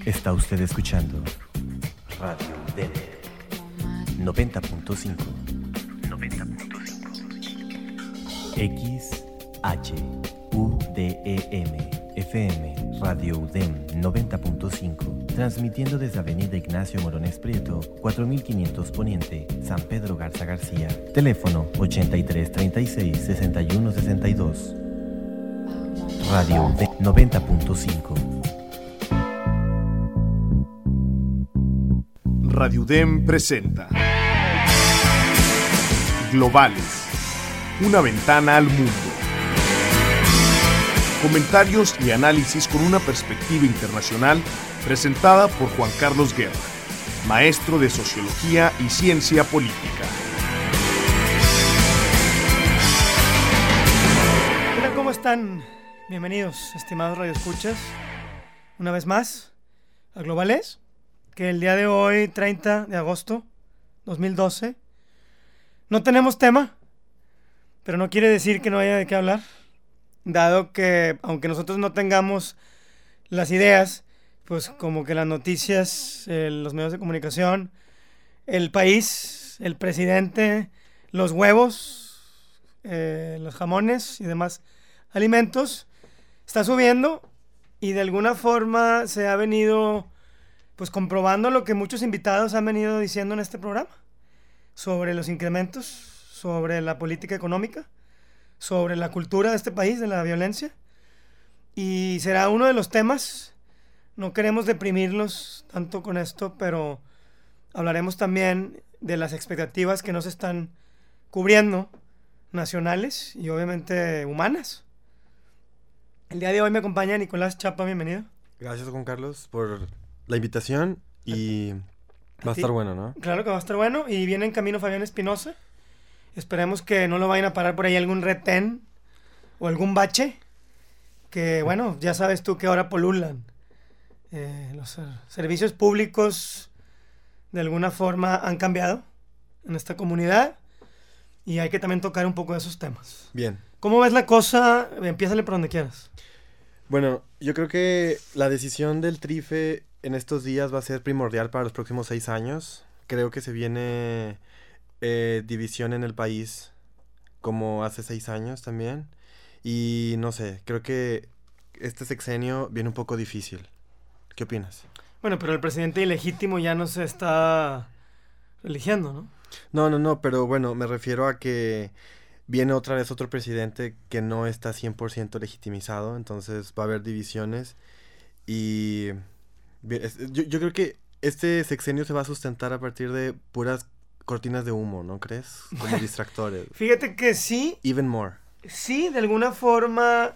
Está usted escuchando Radio UDEM 90.5 XHUDEM FM Radio UDEM 90.5, transmitiendo desde Avenida Ignacio Morones Prieto, 4500 Poniente, San Pedro Garza García. Teléfono 83 36 61 62. Radio UDEM 90.5. Radio UDEM presenta Globales, una ventana al mundo. Comentarios y análisis con una perspectiva internacional presentada por Juan Carlos Guerra, maestro de Sociología y Ciencia Política. Hola, ¿cómo están? Bienvenidos, estimados radioescuchas, una vez más a Globales, que el día de hoy, 30 de agosto 2012, no tenemos tema, pero no quiere decir que no haya de qué hablar, dado que, aunque nosotros no tengamos las ideas, pues como que las noticias, los medios de comunicación, el país, el presidente, los huevos, los jamones y demás alimentos, está subiendo y de alguna forma se ha venido pues comprobando lo que muchos invitados han venido diciendo en este programa sobre los incrementos, sobre la política económica, sobre la cultura de este país, de la violencia, y será uno de los temas. No queremos deprimirlos tanto con esto, pero hablaremos también de las expectativas que no se están cubriendo, nacionales y obviamente humanas. El día de hoy me acompaña Nicolás Chapa, bienvenido. Gracias, Juan Carlos, por la invitación y va a estar bueno, ¿no? Claro que va a estar bueno, y viene en camino Fabián Espinosa. Esperemos que no lo vayan a parar por ahí algún retén o algún bache, que bueno, ya sabes tú que ahora polulan. Los servicios públicos de alguna forma han cambiado en esta comunidad y hay que también tocar un poco de esos temas. Bien. ¿Cómo ves la cosa? Empiézale por donde quieras. Bueno, yo creo que la decisión del TRIFE en estos días va a ser primordial para los próximos 6 años. Creo que se viene división en el país como hace 6 años también. Y no sé, creo que este sexenio viene un poco difícil. ¿Qué opinas? Bueno, pero el presidente ilegítimo ya no se está eligiendo, ¿no? No, pero bueno, me refiero a que viene otra vez otro presidente que no está 100% legitimizado, entonces va a haber divisiones y yo creo que este sexenio se va a sustentar a partir de puras cortinas de humo, ¿no crees? Como distractores. Fíjate que sí. Even more. Sí, de alguna forma,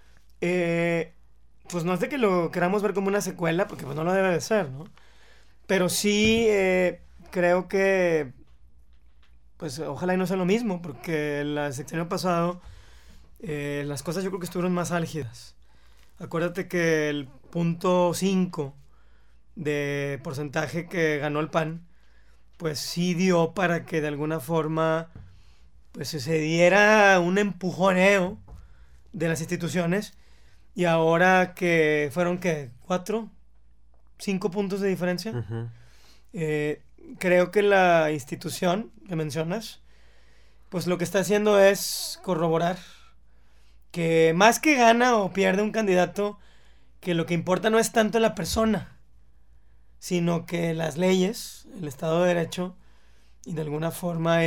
pues no es de que lo queramos ver como una secuela, porque pues no lo debe de ser, ¿no? Pero sí creo que pues ojalá y no sea lo mismo, porque el sexenio pasado las cosas yo creo que estuvieron más álgidas. Acuérdate que el 0.5 de porcentaje que ganó el PAN, pues sí dio para que de alguna forma pues se diera un empujoneo de las instituciones, y ahora que fueron, ¿qué? 4, 5 puntos de diferencia. Uh-huh. Creo que la institución que mencionas, pues lo que está haciendo es corroborar que más que gana o pierde un candidato, que lo que importa no es tanto la persona, sino que las leyes, el Estado de Derecho y de alguna forma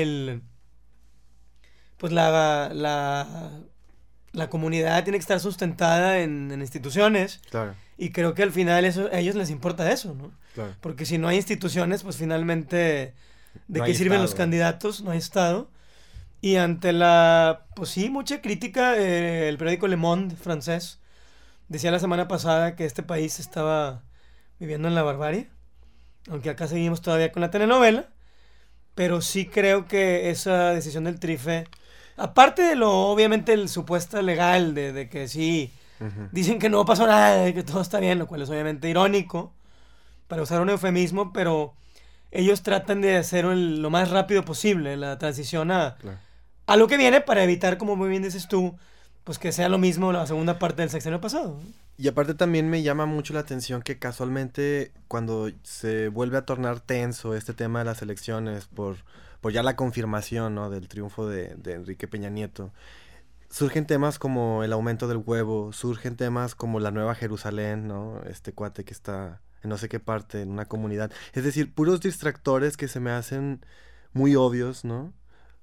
pues la comunidad tiene que estar sustentada en instituciones. Claro. Y creo que al final a ellos les importa eso, ¿no? Claro. Porque si no hay instituciones, pues finalmente ¿de No qué hay sirven Estado. los candidatos? No hay Estado. Y ante pues sí, mucha crítica, el periódico Le Monde francés decía la semana pasada que este país estaba viviendo en la barbarie, aunque acá seguimos todavía con la telenovela, pero sí creo que esa decisión del TRIFE, aparte de lo obviamente el supuesto legal de que sí, Uh-huh. dicen que no pasó nada y que todo está bien, lo cual es obviamente irónico, para usar un eufemismo, pero ellos tratan de hacer lo más rápido posible la transición Claro. a lo que viene, para evitar, como muy bien dices tú, pues que sea lo mismo la segunda parte del sexenio pasado. Y aparte también me llama mucho la atención que casualmente cuando se vuelve a tornar tenso este tema de las elecciones por ya la confirmación, ¿no?, del triunfo de Enrique Peña Nieto, surgen temas como el aumento del huevo, surgen temas como la Nueva Jerusalén, ¿no?, este cuate que está en no sé qué parte, en una comunidad. Es decir, puros distractores que se me hacen muy obvios, ¿no?,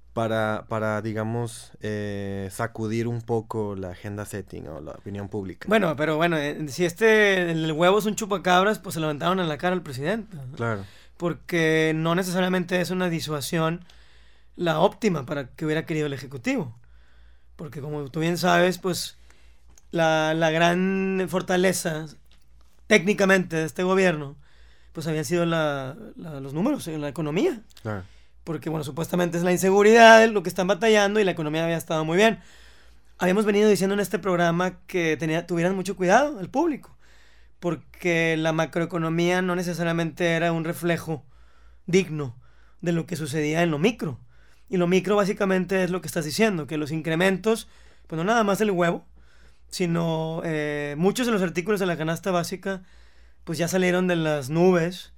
para digamos, sacudir un poco la agenda setting o la opinión pública. Bueno, pero bueno, si el huevo es un chupacabras, pues se lo aventaron en la cara al presidente, ¿no? Claro. Porque no necesariamente es una disuasión la óptima para que hubiera querido el Ejecutivo. Porque como tú bien sabes, pues la gran fortaleza técnicamente de este gobierno, pues habían sido los números en la economía. Claro. Porque, bueno, supuestamente es la inseguridad lo que están batallando y la economía había estado muy bien. Habíamos venido diciendo en este programa que tuvieran mucho cuidado el público, porque la macroeconomía no necesariamente era un reflejo digno de lo que sucedía en lo micro. Y lo micro básicamente es lo que estás diciendo, que los incrementos, pues no nada más del huevo, sino muchos de los artículos de la canasta básica, pues ya salieron de las nubes.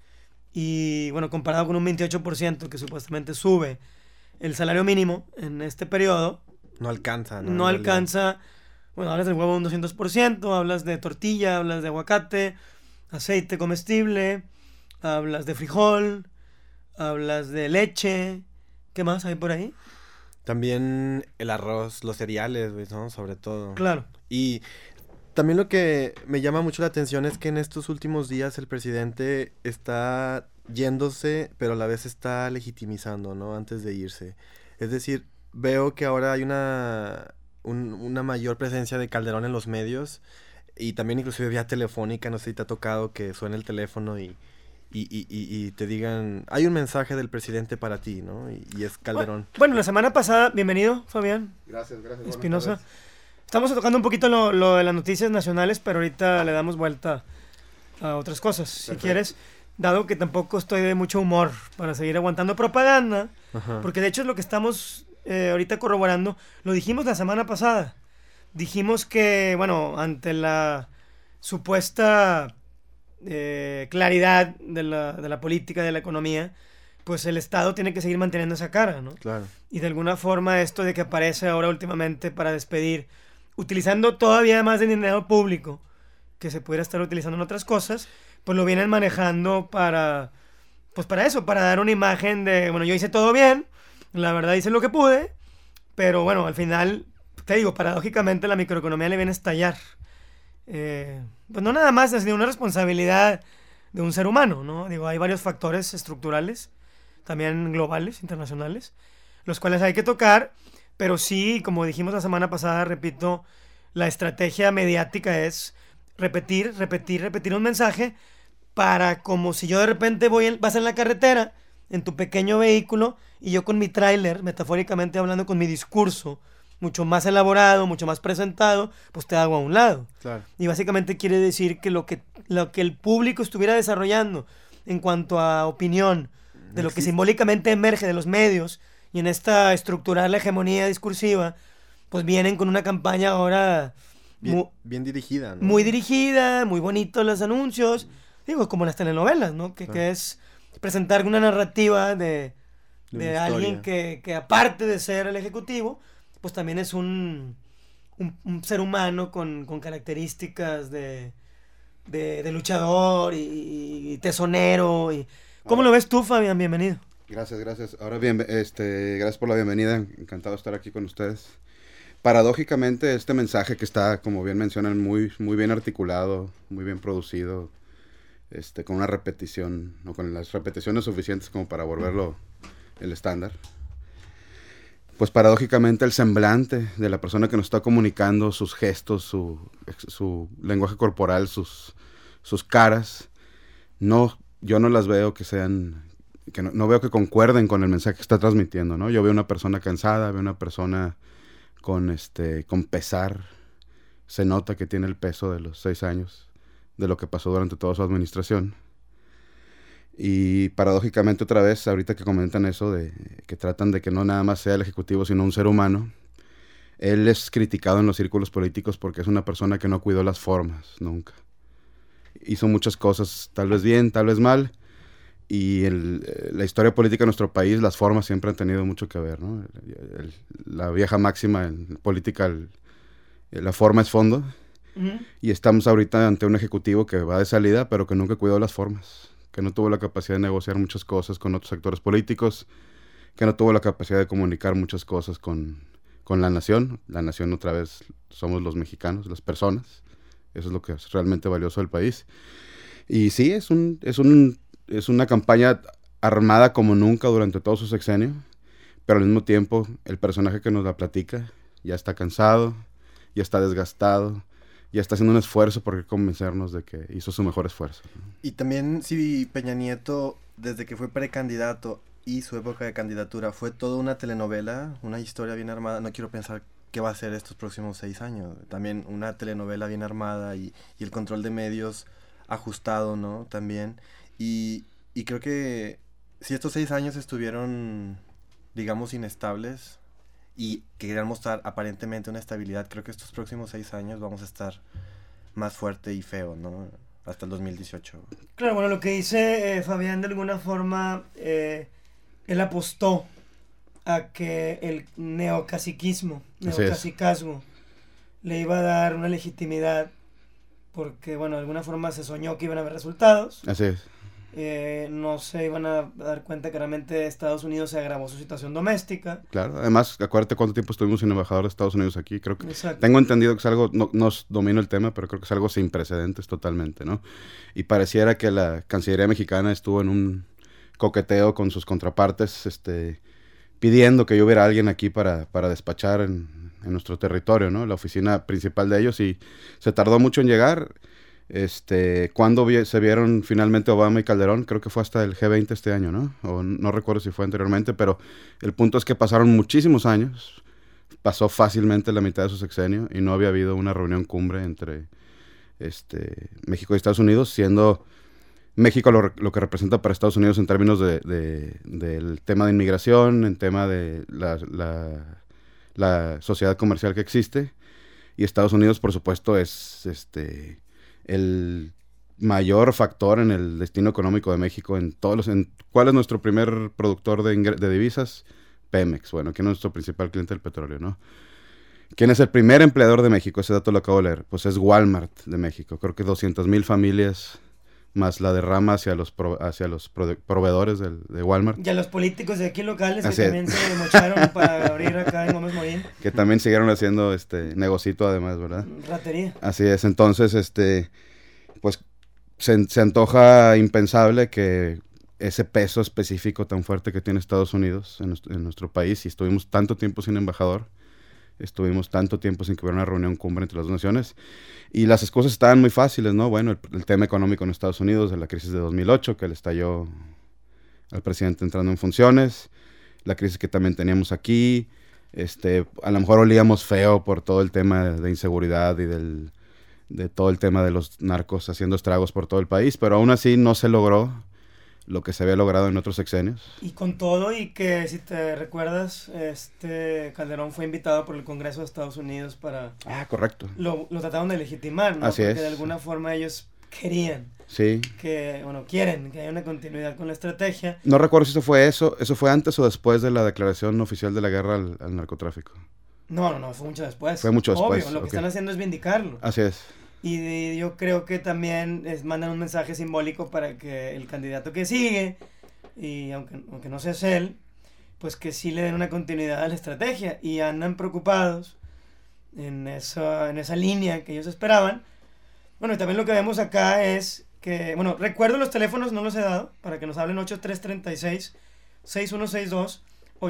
Y bueno, comparado con un 28% que supuestamente sube el salario mínimo en este periodo, no alcanza, ¿no? No alcanza. Bueno, hablas del huevo un 200%, hablas de tortilla, hablas de aguacate, aceite comestible, hablas de frijol, hablas de leche. ¿Qué más hay por ahí? También el arroz, los cereales, ¿no? Sobre todo. Claro. Y también lo que me llama mucho la atención es que en estos últimos días el presidente está yéndose, pero a la vez está legitimizando, ¿no?, antes de irse. Es decir, veo que ahora hay una mayor presencia de Calderón en los medios y también inclusive vía telefónica. No sé si te ha tocado que suene el teléfono y te digan, hay un mensaje del presidente para ti, ¿no? Y es Calderón. Bueno, la semana pasada, bienvenido, Fabián. Gracias. Espinosa. Estamos tocando un poquito lo de las noticias nacionales, pero ahorita le damos vuelta a otras cosas. Perfecto. Si quieres, dado que tampoco estoy de mucho humor para seguir aguantando propaganda, ajá, porque de hecho es lo que estamos ahorita corroborando. Lo dijimos la semana pasada. Dijimos que, bueno, ante la supuesta claridad de la política, de la economía, pues el Estado tiene que seguir manteniendo esa cara, ¿no? Claro. Y de alguna forma esto de que aparece ahora últimamente para despedir, utilizando todavía más de dinero público que se pudiera estar utilizando en otras cosas, pues lo vienen manejando para eso, para dar una imagen de, bueno, yo hice todo bien, la verdad hice lo que pude, pero bueno, al final, te digo, paradójicamente la microeconomía le viene a estallar. Pues no nada más es de una responsabilidad de un ser humano, ¿no? Digo, hay varios factores estructurales, también globales, internacionales, los cuales hay que tocar, pero sí, como dijimos la semana pasada, repito, la estrategia mediática es repetir un mensaje para, como si yo de repente vas en la carretera, en tu pequeño vehículo, y yo con mi tráiler, metafóricamente hablando, con mi discurso, mucho más elaborado, mucho más presentado, pues te hago a un lado. Claro. Y básicamente quiere decir que lo que el público estuviera desarrollando en cuanto a opinión, de lo que simbólicamente emerge de los medios, y en esta estructurar la hegemonía discursiva, pues vienen con una campaña ahora bien dirigida, ¿no? Muy dirigida, muy bonitos los anuncios, digo, como las telenovelas, ¿no? Que es presentar una narrativa de alguien que aparte de ser el ejecutivo, pues también es un ser humano con características de luchador y tesonero. ¿Cómo lo ves tú, Fabián? Bienvenido. Gracias. Ahora bien, gracias por la bienvenida. Encantado de estar aquí con ustedes. Paradójicamente, este mensaje que está, como bien mencionan, muy, muy bien articulado, muy bien producido, con una repetición, o con las repeticiones suficientes como para volverlo el estándar. Pues paradójicamente el semblante de la persona que nos está comunicando, sus gestos, su lenguaje corporal, sus caras, yo no las veo que sean, que no veo que concuerden con el mensaje que está transmitiendo, ¿no? Yo veo una persona cansada, veo una persona con pesar. Se nota que tiene el peso de los 6 años de lo que pasó durante toda su administración. Y paradójicamente otra vez, ahorita que comentan eso, de que tratan de que no nada más sea el ejecutivo, sino un ser humano, Él es criticado en los círculos políticos porque es una persona que no cuidó las formas, nunca. Hizo muchas cosas, tal vez bien, tal vez mal, y la historia política de nuestro país, las formas siempre han tenido mucho que ver, ¿no? La vieja máxima en política, la forma es fondo, y estamos ahorita ante un ejecutivo que va de salida, pero que nunca cuidó las formas, que no tuvo la capacidad de negociar muchas cosas con otros actores políticos, que no tuvo la capacidad de comunicar muchas cosas con la nación. La nación, otra vez, somos los mexicanos, las personas. Eso es lo que es realmente valioso del país. Y sí, es una campaña armada como nunca durante todo su sexenio, pero al mismo tiempo el personaje que nos la platica ya está cansado, ya está desgastado, ya está haciendo un esfuerzo por convencernos de que hizo su mejor esfuerzo. Y también si Peña Nieto, desde que fue precandidato y su época de candidatura, fue toda una telenovela, una historia bien armada, no quiero pensar qué va a ser estos próximos 6 años. También una telenovela bien armada y el control de medios ajustado, ¿no? También. Y creo que si estos 6 años estuvieron, digamos, inestables y querían mostrar aparentemente una estabilidad, creo que estos próximos 6 años vamos a estar más fuerte y feo, ¿no? Hasta el 2018. Claro, bueno, lo que dice Fabián, de alguna forma, él apostó a que el neocasicazgo le iba a dar una legitimidad, porque, bueno, de alguna forma se soñó que iban a haber resultados. Así es. No se iban a dar cuenta que realmente Estados Unidos se agravó su situación doméstica. Claro, además, acuérdate cuánto tiempo estuvimos sin embajador de Estados Unidos aquí. Creo que Exacto. tengo entendido que es algo, no domino el tema, pero creo que es algo sin precedentes totalmente, ¿no? Y pareciera que la Cancillería mexicana estuvo en un coqueteo con sus contrapartes, pidiendo que yo hubiera alguien aquí para despachar en nuestro territorio, ¿no? La oficina principal de ellos, y se tardó mucho en llegar. ¿Cuándo se vieron finalmente Obama y Calderón? Creo que fue hasta el G20 este año, ¿no? O no recuerdo si fue anteriormente, pero el punto es que pasaron muchísimos años, pasó fácilmente la mitad de su sexenio y no había habido una reunión cumbre entre México y Estados Unidos, siendo México lo que representa para Estados Unidos en términos del tema de inmigración, en tema de la sociedad comercial que existe, y Estados Unidos, por supuesto, es el mayor factor en el destino económico de México ¿cuál es nuestro primer productor de divisas? Pemex. Bueno, ¿quién es nuestro principal cliente del petróleo, no? ¿Quién es el primer empleador de México? Ese dato lo acabo de leer. Pues es Walmart de México. Creo que 200,000 familias más la derrama hacia los proveedores de Walmart. Y a los políticos de aquí locales Así que es. también se mocharon para abrir acá en Gómez Morín. Que también siguieron haciendo negocito además, ¿verdad? Ratería. Así es. Entonces, pues se antoja impensable que ese peso específico tan fuerte que tiene Estados Unidos en nuestro país, y estuvimos tanto tiempo sin embajador, estuvimos tanto tiempo sin que hubiera una reunión cumbre entre las dos naciones, y las excusas estaban muy fáciles, ¿no? Bueno, el tema económico en Estados Unidos, de la crisis de 2008, que le estalló al presidente entrando en funciones, la crisis que también teníamos aquí, a lo mejor olíamos feo por todo el tema de inseguridad y de todo el tema de los narcos haciendo estragos por todo el país, pero aún así no se logró lo que se había logrado en otros sexenios. Y con todo, y que si te recuerdas, Calderón fue invitado por el Congreso de Estados Unidos para... Ah, correcto. Lo trataron de legitimar, ¿no? Así porque es. de alguna forma ellos querían Sí. quieren que haya una continuidad con la estrategia. No recuerdo si eso fue antes o después de la declaración oficial de la guerra al narcotráfico. No, fue mucho después. Fue mucho después. Obvio, lo que Ok. están haciendo es vindicarlo. Así es. Y yo creo que también mandan un mensaje simbólico para que el candidato que sigue, y aunque no sea él, pues que sí le den una continuidad a la estrategia, y andan preocupados en esa línea que ellos esperaban. Bueno, y también lo que vemos acá es que, bueno, recuerdo los teléfonos, no los he dado, para que nos hablen: 8336-6162,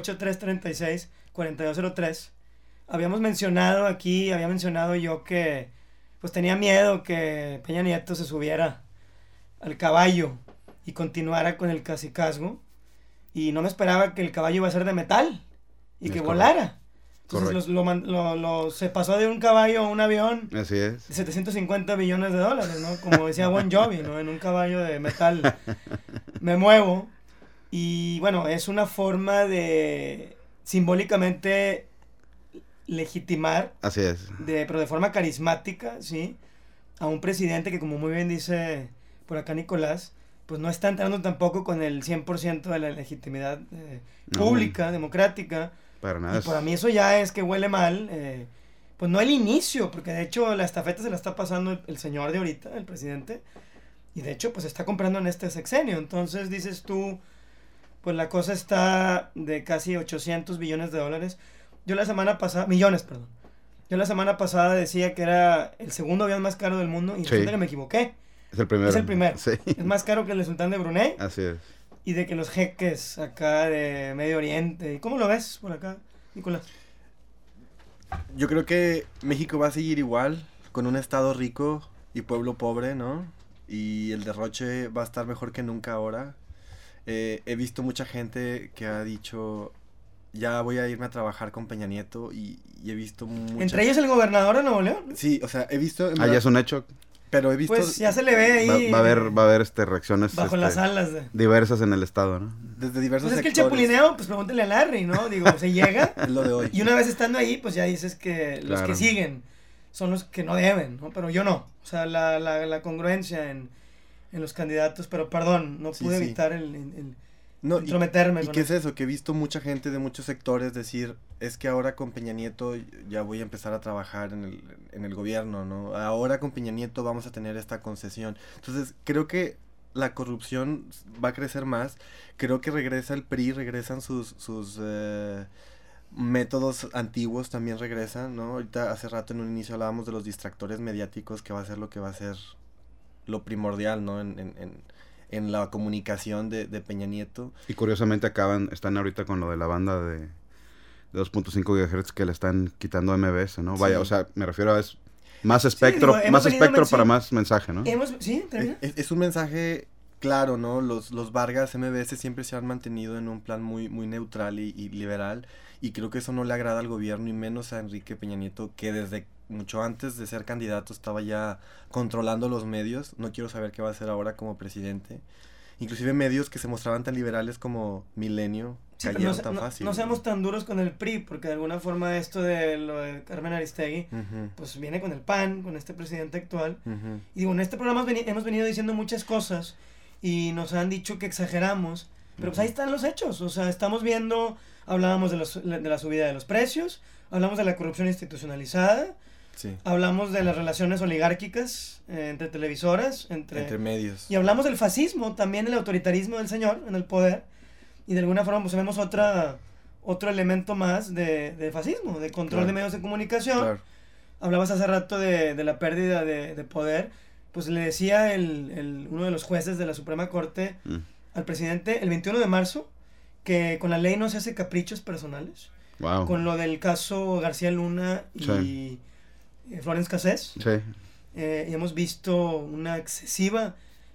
8336-4203. Había mencionado yo que pues tenía miedo que Peña Nieto se subiera al caballo y continuara con el cacicazgo, y no me esperaba que el caballo iba a ser de metal y Es que correcto. volara. Entonces se pasó de un caballo a un avión Así es. de 750 billones de dólares, ¿no? Como decía Bon Jovi, ¿no? En un caballo de metal me muevo. Y bueno, es una forma de simbólicamente legitimar, Así es. pero de forma carismática, ¿sí? A un presidente que, como muy bien dice por acá Nicolás, pues no está entrando tampoco con el 100% de la legitimidad pública, democrática. Para nada. Y para mí eso ya es que huele mal, pues no el inicio, porque de hecho la estafeta se la está pasando el señor de ahorita, el presidente, y de hecho pues está comprando en este sexenio. Entonces dices tú, pues la cosa está de casi 800 billones de dólares. Yo la semana pasada decía que era el segundo avión más caro del mundo y resulta que me equivoqué. Es el primero. Es el primero. Sí. Es más caro que el sultán de Brunei. Así es. Y de que los jeques acá de Medio Oriente. ¿Cómo lo ves por acá, Nicolás? Yo creo que México va a seguir igual, con un estado rico y pueblo pobre, ¿no? Y el derroche va a estar mejor que nunca ahora. He visto mucha gente que ha dicho, ya voy a irme a trabajar con Peña Nieto, y he visto mucha... ¿Entre ellos el gobernador de Nuevo León? Sí, o sea, he visto... Ya es un hecho. Pero he visto... Pues ya se le ve ahí. Va a haber reacciones bajo las alas. diversas en el estado, ¿no? Desde diversos Pues es que el sectores. chapulineo, pues pregúntale a Larry, ¿no? Digo, se llega. Es lo de hoy. Y una vez estando ahí, pues ya dices que los Claro. que siguen son los que no deben, ¿no? Pero yo no. O sea, la congruencia en los candidatos. Pero perdón, no Sí, pude sí. evitar el No, intrometerme. ¿Y con qué es eso? Que he visto mucha gente de muchos sectores decir, es que ahora con Peña Nieto ya voy a empezar a trabajar en el gobierno, ¿no? Ahora con Peña Nieto vamos a tener esta concesión. Entonces, creo que la corrupción va a crecer más. Creo que regresa el PRI, regresan sus métodos antiguos, también regresan, ¿no? Ahorita, hace rato en un inicio hablábamos de los distractores mediáticos, que va a ser lo que va a ser lo primordial, ¿no? En la comunicación de Peña Nieto. Y curiosamente están ahorita con lo de la banda de 2.5 GHz que le están quitando MBS, ¿no? Sí. Vaya, o sea, me refiero a más espectro, digo, hemos más venido espectro para menci- más mensaje, ¿no? ¿Sí? ¿Termina? Es un mensaje claro, ¿no? Los Vargas MBS siempre se han mantenido en un plan muy, muy neutral y liberal, y creo que eso no le agrada al gobierno, y menos a Enrique Peña Nieto, que desde mucho antes de ser candidato estaba ya controlando los medios. No quiero saber qué va a hacer ahora como presidente. Inclusive medios que se mostraban tan liberales como Milenio Sí, pero cayeron tan fácil. no seamos tan duros con el PRI, porque de alguna forma esto de lo de Carmen Aristegui, Ujú, pues viene con el PAN, con este presidente actual. ujú. Y digo, en este programa hemos venido diciendo muchas cosas y nos han dicho que exageramos, pero pues ahí están los hechos. O sea, estamos viendo, hablábamos de la subida de los precios, hablamos de la corrupción institucionalizada, Sí, hablamos de las relaciones oligárquicas entre televisoras, entre medios. y hablamos del fascismo, también el autoritarismo del señor en el poder, y de alguna forma pues vemos otro elemento más de fascismo, de control Claro. de medios de comunicación. Claro. Hablabas hace rato de la pérdida de poder, pues le decía uno de los jueces de la Suprema Corte Mm. al presidente el 21 de marzo que con la ley no se hace caprichos personales, Wow. con lo del caso García Luna y Sí. Florence Cassés. Sí. Y hemos visto una excesiva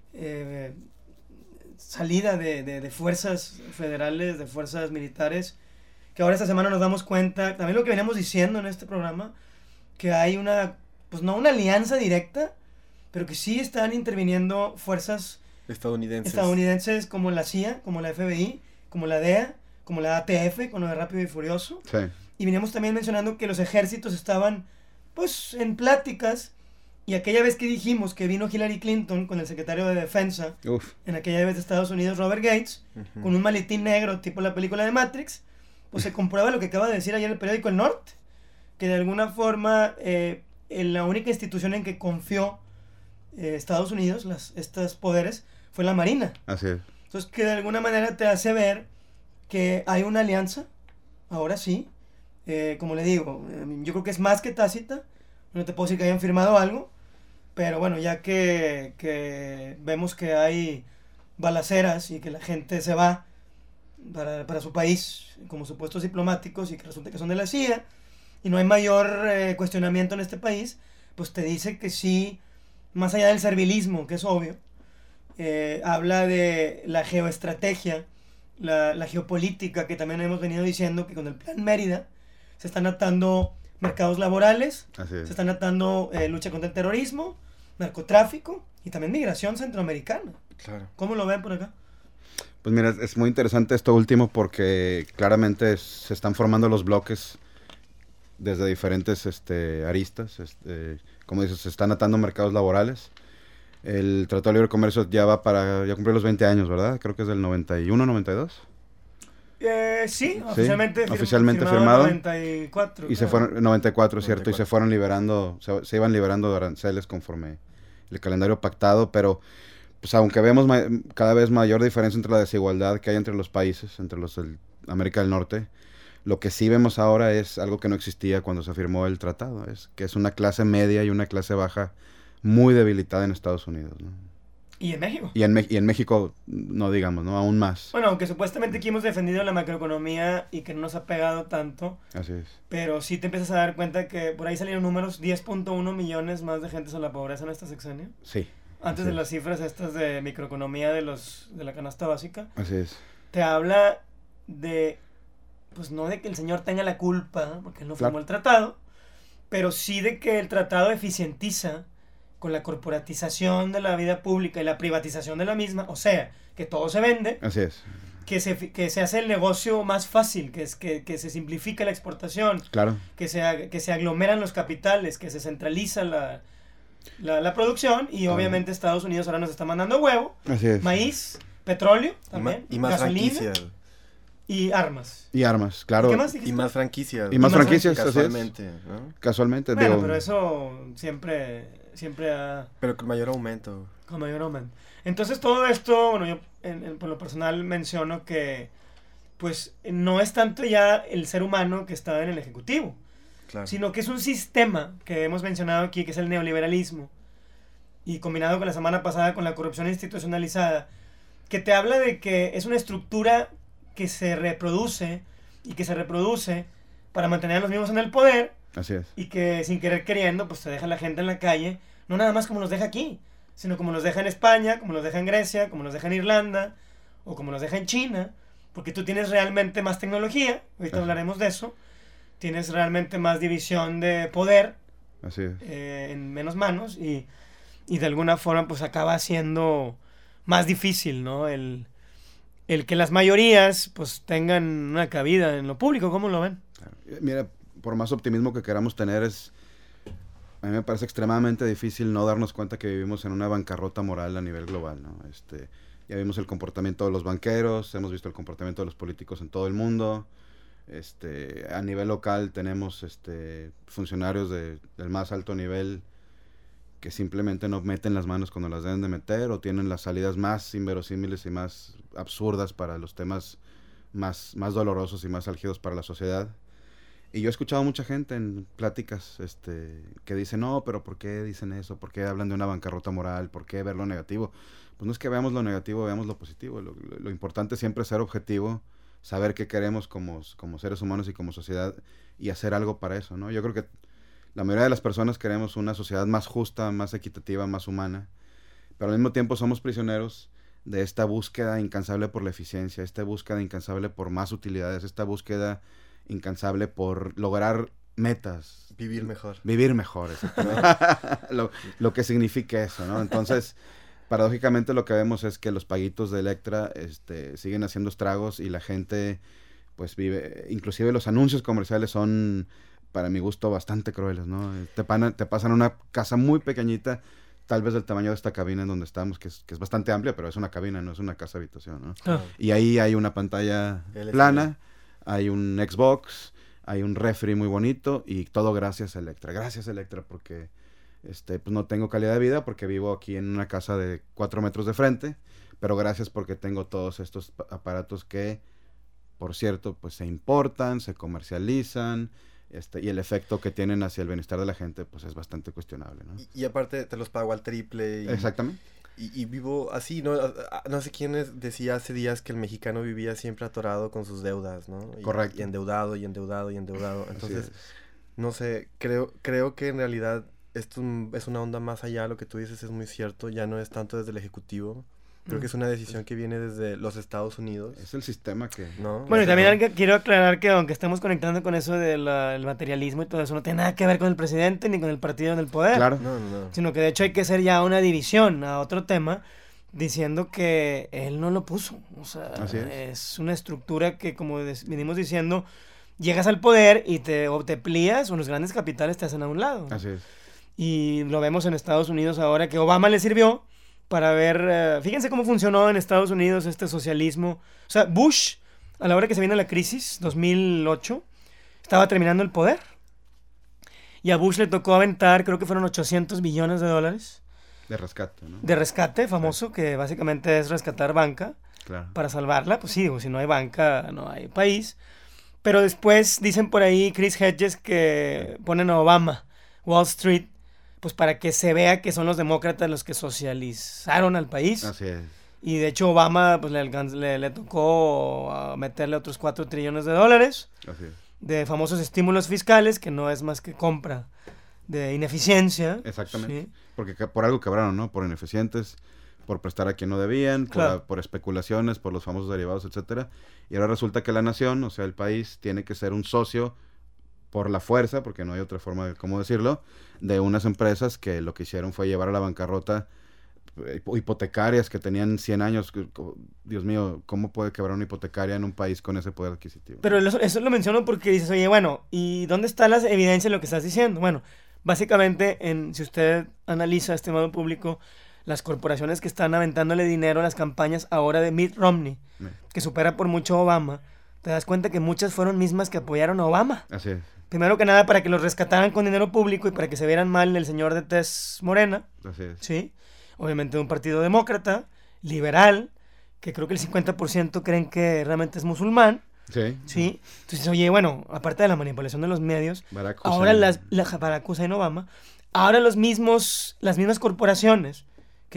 salida de fuerzas federales, de fuerzas militares, que ahora esta semana nos damos cuenta, también lo que veníamos diciendo en este programa, que hay pues no una alianza directa, pero que sí están interviniendo fuerzas estadounidenses como la CIA, como la FBI, como la DEA, como la ATF, con lo de Rápido y Furioso. Sí. Y veníamos también mencionando que los ejércitos estaban, pues, en pláticas. Y aquella vez que dijimos que vino Hillary Clinton con el secretario de Defensa, Uf. en aquella vez de Estados Unidos, Robert Gates, Ujú. con un maletín negro, tipo la película de Matrix, pues se comprueba lo que acaba de decir ayer el periódico El Norte, que de alguna forma en la única institución en que confió Estados Unidos, estos poderes, fue la Marina. Así es. Entonces, que de alguna manera te hace ver que hay una alianza, ahora sí, como le digo, yo creo que es más que tácita, no te puedo decir que hayan firmado algo, pero bueno, ya que vemos que hay balaceras y que la gente se va para su país como supuestos diplomáticos y que resulta que son de la CIA y no hay mayor cuestionamiento en este país, pues te dice que sí, más allá del servilismo, que es obvio, habla de la geoestrategia, la geopolítica, que también hemos venido diciendo que con el Plan Mérida se están atando mercados laborales, Así se es. están atando lucha contra el terrorismo, narcotráfico y también migración centroamericana. Claro. ¿Cómo lo ven por acá? Pues mira, es muy interesante esto último porque claramente se están formando los bloques desde diferentes aristas. Como dices, se están atando mercados laborales. El Tratado de Libre Comercio ya cumplió los 20 años, ¿verdad? Creo que es del 91, 92. Sí, oficialmente firmado. 94. Y se fueron, 94, cierto, y se fueron liberando, se iban liberando de aranceles conforme el calendario pactado, pero pues aunque vemos cada vez mayor diferencia entre la desigualdad que hay entre los países, entre los de América del Norte, lo que sí vemos ahora es algo que no existía cuando se firmó el tratado, que es una clase media y una clase baja muy debilitada en Estados Unidos, ¿no? Y en México. Y en México, no digamos, ¿no? Aún más. Bueno, aunque supuestamente aquí hemos defendido la macroeconomía y que no nos ha pegado tanto. Así es. Pero sí te empiezas a dar cuenta que por ahí salieron números, 10.1 millones más de gente en la pobreza en esta sexenio. Sí. Antes de las cifras estas de microeconomía de la canasta básica. Así es. Te habla de, pues no de que el señor tenga la culpa, porque él no firmó el tratado, pero sí de que el tratado eficientiza con la corporatización de la vida pública y la privatización de la misma, o sea, que todo se vende. Así es. Que se hace el negocio más fácil, que se simplifica la exportación. Claro. Que se aglomeran los capitales, que se centraliza la producción y obviamente Estados Unidos ahora nos está mandando huevo, Así es. maíz, petróleo también, y más gasolina franquicias. y armas. Y armas, claro. ¿Qué más dijiste? Y más franquicias. Y más franquicias, casualmente, ¿no? Casualmente, Bueno, digo. pero eso siempre ha... Pero con mayor aumento. Con mayor aumento. Entonces todo esto, bueno, yo por lo personal menciono que pues no es tanto ya el ser humano que está en el ejecutivo, Claro. sino que es un sistema que hemos mencionado aquí, que es el neoliberalismo, y combinado con la semana pasada con la corrupción institucionalizada, que te habla de que es una estructura que se reproduce y que se reproduce para mantener a los mismos en el poder. Así es. Y que sin querer queriendo, pues te deja la gente en la calle, no nada más como nos deja aquí, sino como nos deja en España, como nos deja en Grecia, como nos deja en Irlanda, o como nos deja en China, porque tú tienes realmente más tecnología, ahorita hablaremos de eso, tienes realmente más división de poder, Así es. en menos manos, y de alguna forma pues acaba siendo más difícil, ¿no? El que las mayorías pues tengan una cabida en lo público. ¿Cómo lo ven? Mira, por más optimismo que queramos tener, a mí me parece extremadamente difícil no darnos cuenta que vivimos en una bancarrota moral a nivel global, ¿no? Ya vimos el comportamiento de los banqueros, hemos visto el comportamiento de los políticos en todo el mundo. A nivel local tenemos funcionarios del más alto nivel que simplemente no meten las manos cuando las deben de meter, o tienen las salidas más inverosímiles y más absurdas para los temas más dolorosos y más álgidos para la sociedad. Y yo he escuchado mucha gente en pláticas que dice, no, pero ¿por qué dicen eso? ¿Por qué hablan de una bancarrota moral? ¿Por qué ver lo negativo? Pues no es que veamos lo negativo, veamos lo positivo. Lo importante siempre es ser objetivo, saber qué queremos como seres humanos y como sociedad, y hacer algo para eso, ¿no? Yo creo que la mayoría de las personas queremos una sociedad más justa, más equitativa, más humana, pero al mismo tiempo somos prisioneros de esta búsqueda incansable por la eficiencia, esta búsqueda incansable por más utilidades, esta búsqueda incansable por lograr metas. Vivir mejor. Vivir mejor, lo que significa eso, ¿no? Entonces, paradójicamente lo que vemos es que los paguitos de Electra siguen haciendo estragos y la gente pues vive, inclusive los anuncios comerciales son, para mi gusto, bastante crueles, ¿no? Te pasan una casa muy pequeñita, tal vez del tamaño de esta cabina en donde estamos, que es bastante amplia, pero es una cabina, no es una casa habitación, ¿no? Ah. Y ahí hay una pantalla plana, hay un Xbox, hay un refri muy bonito, y todo gracias a Electra. Gracias Electra, porque pues no tengo calidad de vida porque vivo aquí en una casa de 4 metros de frente, pero gracias porque tengo todos estos aparatos que, por cierto, pues se importan, se comercializan, y el efecto que tienen hacia el bienestar de la gente pues es bastante cuestionable, ¿no? Y aparte te los pago al triple. Exactamente. Y vivo así, ¿no? No sé quién decía hace días que el mexicano vivía siempre atorado con sus deudas, ¿no? Correcto. Y endeudado. Entonces, no sé, creo que en realidad esto es una onda más allá, lo que tú dices es muy cierto, ya no es tanto desde el ejecutivo. Creo que es una decisión que viene desde los Estados Unidos. Es el sistema que... ¿No? Bueno, y también quiero aclarar que aunque estemos conectando con eso del materialismo y todo eso, no tiene nada que ver con el presidente ni con el partido en el poder. Claro. No. Sino que de hecho hay que hacer ya una división a otro tema, diciendo que él no lo puso. O sea, Así es una estructura que, como venimos diciendo, llegas al poder y o te plías o los grandes capitales te hacen a un lado, ¿no? Así es. Y lo vemos en Estados Unidos ahora que Obama le sirvió para ver, fíjense cómo funcionó en Estados Unidos este socialismo. O sea, Bush, a la hora que se vino la crisis, 2008, estaba terminando el poder. Y a Bush le tocó aventar, creo que fueron $800 billones De rescate, ¿no? de rescate famoso, que básicamente es rescatar banca Claro. para salvarla. Pues sí, digo, si no hay banca, no hay país. Pero después dicen por ahí Chris Hedges que ponen a Obama, Wall Street, pues para que se vea que son los demócratas los que socializaron al país. Así es. Y de hecho Obama pues le tocó meterle otros $4 trillones Así es. de famosos estímulos fiscales, que no es más que compra de ineficiencia. Exactamente. ¿Sí? Porque por algo quebraron, ¿no? Por ineficientes, por prestar a quien no debían, Claro. por especulaciones, por los famosos derivados, etcétera. Y ahora resulta que la nación, o sea, el país, tiene que ser un socio por la fuerza, porque no hay otra forma de cómo decirlo, de unas empresas que lo que hicieron fue llevar a la bancarrota hipotecarias que tenían 100 años. Dios mío, ¿cómo puede quebrar una hipotecaria en un país con ese poder adquisitivo? Pero eso lo menciono porque dices, oye, bueno, ¿y dónde está la evidencia de lo que estás diciendo? Bueno, básicamente, si usted analiza, estimado público, las corporaciones que están aventándole dinero a las campañas ahora de Mitt Romney, que supera por mucho a Obama, te das cuenta que muchas fueron mismas que apoyaron a Obama. Así es. Primero que nada, para que los rescataran con dinero público y para que se vieran mal el señor de tez morena, Así es. ¿sí? Obviamente de un partido demócrata, liberal, que creo que el 50% creen que realmente es musulmán, Sí. ¿sí? Entonces, oye, bueno, aparte de la manipulación de los medios, Barack ahora Hussein. Barack Hussein Obama, ahora las mismas corporaciones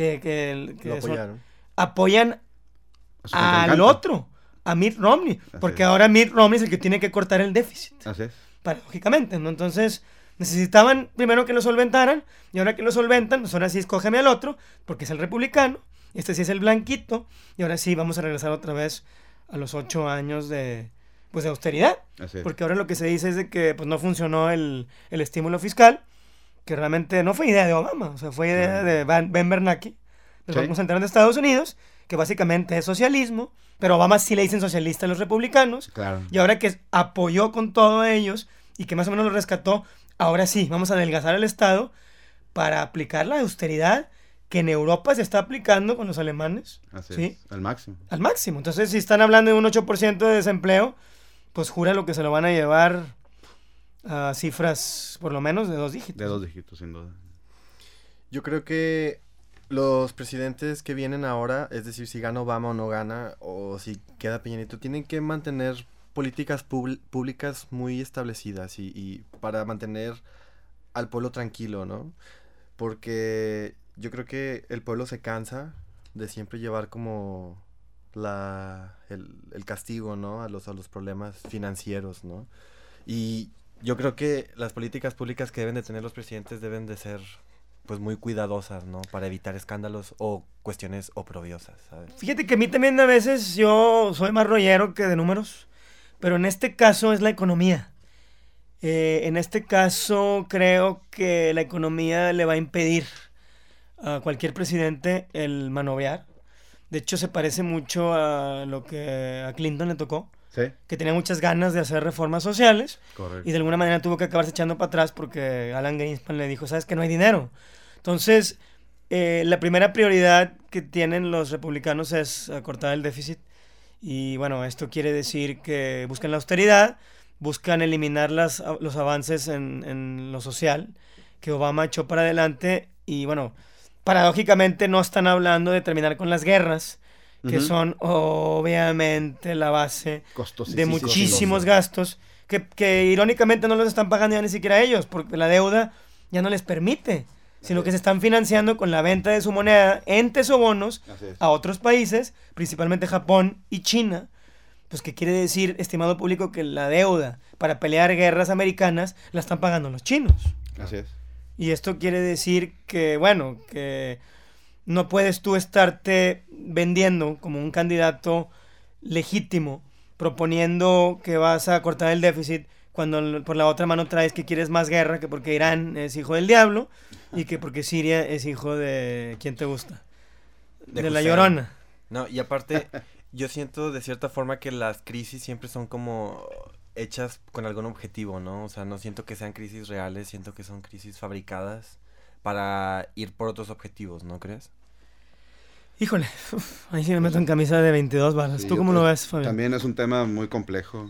que Lo son- apoyaron. apoyan A su al contrincante. otro, a Mitt Romney, Así porque es. ahora Mitt Romney es el que tiene que cortar el déficit, Así es. paradójicamente, ¿no? Entonces, necesitaban primero que lo solventaran, y ahora que lo solventan, pues ahora sí escógeme al otro, porque es el republicano, este sí es el blanquito, y ahora sí vamos a regresar otra vez a los 8 años de austeridad. Así es. Porque ahora lo que se dice es de que pues, no funcionó el estímulo fiscal, que realmente no fue idea de Obama, o sea, fue idea de Ben Bernanke, del Sí. Banco Central de Estados Unidos, que básicamente es socialismo, pero Obama sí le dicen socialista a los republicanos, Claro. y ahora que apoyó con todo a ellos y que más o menos lo rescató, ahora sí, vamos a adelgazar el Estado para aplicar la austeridad que en Europa se está aplicando con los alemanes, Así ¿sí? es. Al máximo. Al máximo. Entonces, si están hablando de un 8% de desempleo, pues jura lo que se lo van a llevar a cifras por lo menos de 2 dígitos. De 2 dígitos, sin duda. Yo creo que los presidentes que vienen ahora, es decir, si gana Obama o no gana, o si queda Peña Nieto, tienen que mantener políticas públicas muy establecidas y para mantener al pueblo tranquilo, ¿no? Porque yo creo que el pueblo se cansa de siempre llevar como el castigo, ¿no? A los problemas financieros, ¿no? Y yo creo que las políticas públicas que deben de tener los presidentes deben de ser pues muy cuidadosas, ¿no? Para evitar escándalos o cuestiones oprobiosas, ¿sabes? Fíjate que a mí también a veces yo soy más rollero que de números, pero en este caso es la economía. En este caso creo que la economía le va a impedir a cualquier presidente el manobrear. De hecho, se parece mucho a lo que a Clinton le tocó, Sí. que tenía muchas ganas de hacer reformas sociales Correcto. y de alguna manera tuvo que acabarse echando para atrás porque Alan Greenspan le dijo, sabes que no hay dinero. Entonces, la primera prioridad que tienen los republicanos es acortar el déficit. Y bueno, esto quiere decir que buscan la austeridad, buscan eliminar los avances en lo social que Obama echó para adelante. Y bueno, paradójicamente no están hablando de terminar con las guerras, que Ujú. son obviamente la base Costosísimo. de muchísimos gastos que irónicamente no los están pagando ya ni siquiera ellos, porque la deuda ya no les permite, sino que se están financiando con la venta de su moneda en tesobonos Así es. a otros países, principalmente Japón y China, pues que quiere decir, estimado público, que la deuda para pelear guerras americanas la están pagando los chinos. Así es. Y esto quiere decir que, bueno, que no puedes tú estarte vendiendo como un candidato legítimo, proponiendo que vas a cortar el déficit, cuando por la otra mano traes que quieres más guerra, que porque Irán es hijo del diablo, y que porque Siria es hijo de... ¿quién te gusta? De la Hussein. Llorona. No, y aparte, yo siento de cierta forma que las crisis siempre son como hechas con algún objetivo, ¿no? O sea, no siento que sean crisis reales, siento que son crisis fabricadas para ir por otros objetivos, ¿no crees? Híjole, ahí sí me meto en camisa de 22 balas. Sí, ¿Tú cómo lo ves, Fabián? También es un tema muy complejo.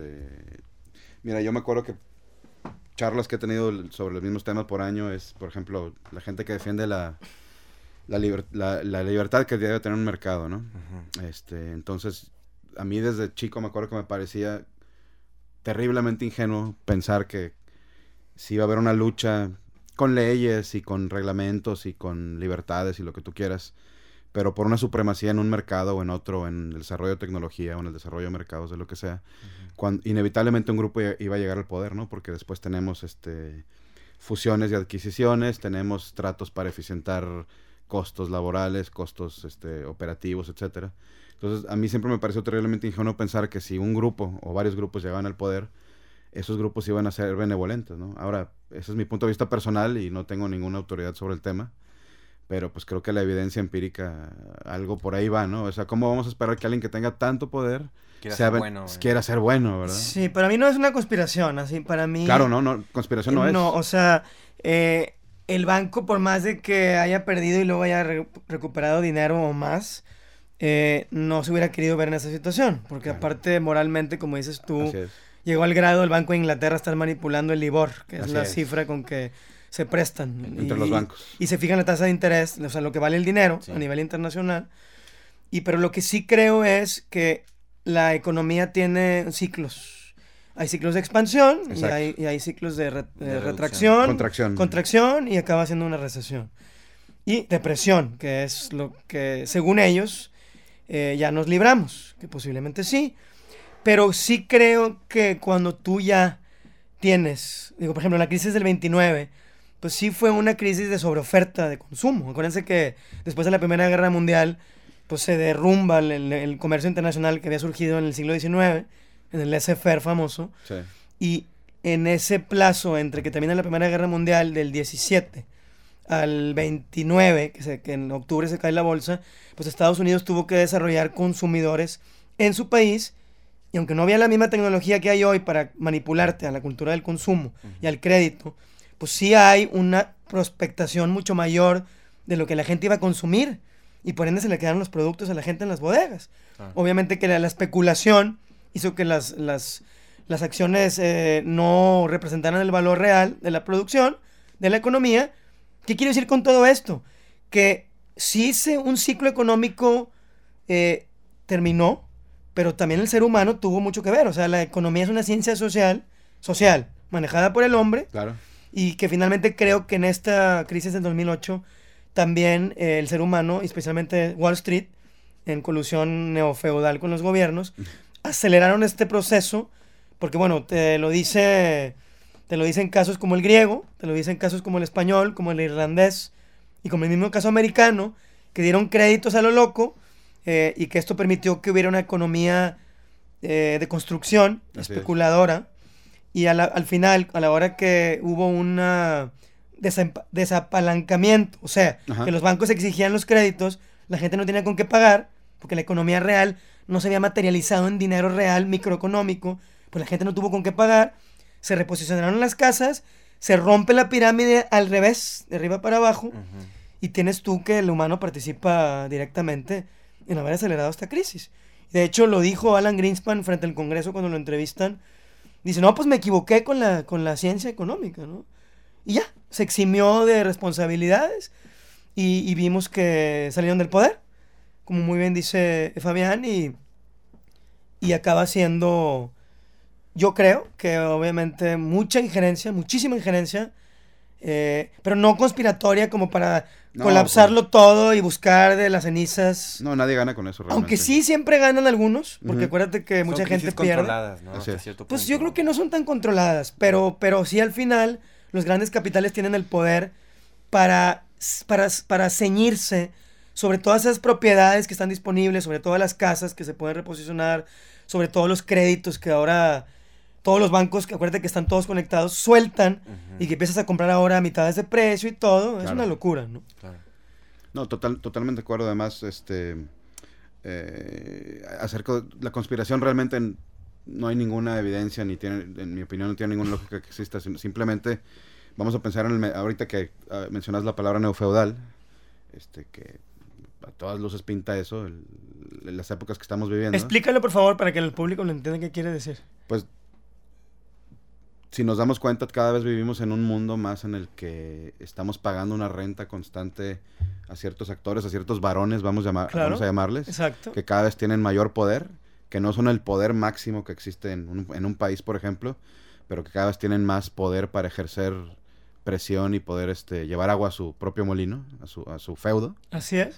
Mira, yo me acuerdo que charlas que he tenido sobre los mismos temas por año es, por ejemplo, la gente que defiende la libertad que debe tener un mercado, ¿no? Uh-huh. Entonces, a mí desde chico me acuerdo que me parecía terriblemente ingenuo pensar que si iba a haber una lucha con leyes y con reglamentos y con libertades y lo que tú quieras, pero por una supremacía en un mercado o en otro, en el desarrollo de tecnología o en el desarrollo de mercados, de lo que sea, inevitablemente un grupo iba a llegar al poder, ¿no? Porque después tenemos fusiones y adquisiciones, tenemos tratos para eficientar costos laborales, costos operativos, etcétera. Entonces, a mí siempre me pareció terriblemente ingenuo pensar que si un grupo o varios grupos llegaban al poder, esos grupos iban a ser benevolentes, ¿no? Ahora, ese es mi punto de vista personal y no tengo ninguna autoridad sobre el tema, pero pues creo que la evidencia empírica, algo por ahí va, ¿no? O sea, ¿cómo vamos a esperar que alguien que tenga tanto poder quiera ser bueno, ¿verdad? Sí, para mí no es una conspiración, así, para mí... Claro, no, conspiración no es. No, o sea, el banco, por más de que haya perdido y luego haya recuperado dinero o más, no se hubiera querido ver en esa situación, porque Claro. Aparte, moralmente, como dices tú, Así es. llegó al grado el Banco de Inglaterra estar manipulando el LIBOR, que es Así la es. cifra con que se prestan. Entre los bancos. Y se fijan la tasa de interés, o sea, lo que vale el dinero Sí. a nivel internacional. Pero lo que sí creo es que la economía tiene ciclos. Hay ciclos de expansión y Exacto. hay ciclos de reducción. retracción, contracción y acaba siendo una recesión. Y depresión, que es lo que, según ellos, ya nos libramos, que posiblemente sí. Pero sí creo que cuando tú ya tienes, por ejemplo, la crisis del 29, pues sí fue una crisis de sobreoferta de consumo. Acuérdense que después de la Primera Guerra Mundial, pues se derrumba el comercio internacional que había surgido en el siglo XIX, en el laissez-faire famoso. Sí. Y en ese plazo entre que termina la Primera Guerra Mundial del 17 al 29, que en octubre se cae la bolsa, pues Estados Unidos tuvo que desarrollar consumidores en su país, y aunque no había la misma tecnología que hay hoy para manipularte a la cultura del consumo y al crédito, pues sí hay una prospectación mucho mayor de lo que la gente iba a consumir, y por ende se le quedaron los productos a la gente en las bodegas. Obviamente que la especulación hizo que las acciones no representaran el valor real de la producción, de la economía. ¿Qué quiero decir con todo esto? Que sí un ciclo económico terminó, pero también el ser humano tuvo mucho que ver. O sea, la economía es una ciencia social, manejada por el hombre, Claro. y que finalmente creo que en esta crisis del 2008 también el ser humano, y especialmente Wall Street, en colusión neofeudal con los gobiernos, aceleraron este proceso, porque bueno, te lo dicen casos como el griego, te lo dicen casos como el español, como el irlandés, y como el mismo caso americano, que dieron créditos a lo loco, y que esto permitió que hubiera una economía de construcción Así especuladora, y al final, a la hora que hubo una desapalancamiento, o sea, Ajá. que los bancos exigían los créditos, la gente no tenía con qué pagar, porque la economía real no se había materializado en dinero real, microeconómico, pues la gente no tuvo con qué pagar, se reposicionaron las casas, se rompe la pirámide al revés, de arriba para abajo, y tienes tú que el humano participa directamente en haber acelerado esta crisis. De hecho, lo dijo Alan Greenspan frente al Congreso cuando lo entrevistan. Dice, no, pues me equivoqué con la ciencia económica, ¿no? Y ya, se eximió de responsabilidades y vimos que salieron del poder, como muy bien dice Fabián, y acaba siendo, yo creo que obviamente muchísima injerencia, pero no conspiratoria como para colapsarlo todo y buscar de las cenizas. No, nadie gana con eso realmente. Aunque sí siempre ganan algunos, porque Ujú. acuérdate que Son mucha gente crisis pierde. controladas, ¿no? Así Hasta es. cierto Pues punto. yo creo que no son tan controladas, pero sí al final los grandes capitales tienen el poder para ceñirse sobre todas esas propiedades que están disponibles, sobre todas las casas que se pueden reposicionar, sobre todos los créditos que ahora todos los bancos, que acuérdate que están todos conectados, sueltan y que empiezas a comprar ahora a mitades de precio y todo. Es Claro. una locura, ¿no? Claro. No, totalmente de acuerdo. Además, acerca de la conspiración realmente no hay ninguna evidencia, ni tiene, en mi opinión, no tiene ninguna lógica que exista. Simplemente vamos a pensar ahorita que mencionas la palabra neofeudal, que a todas luces pinta eso, las épocas que estamos viviendo. Explícalo, por favor, para que el público lo entienda qué quiere decir. Pues, si nos damos cuenta, cada vez vivimos en un mundo más en el que estamos pagando una renta constante a ciertos actores, a ciertos varones, vamos a llamarles, exacto, que cada vez tienen mayor poder, que no son el poder máximo que existe en un país, por ejemplo, pero que cada vez tienen más poder para ejercer presión y poder llevar agua a su propio molino, a su feudo. Así es.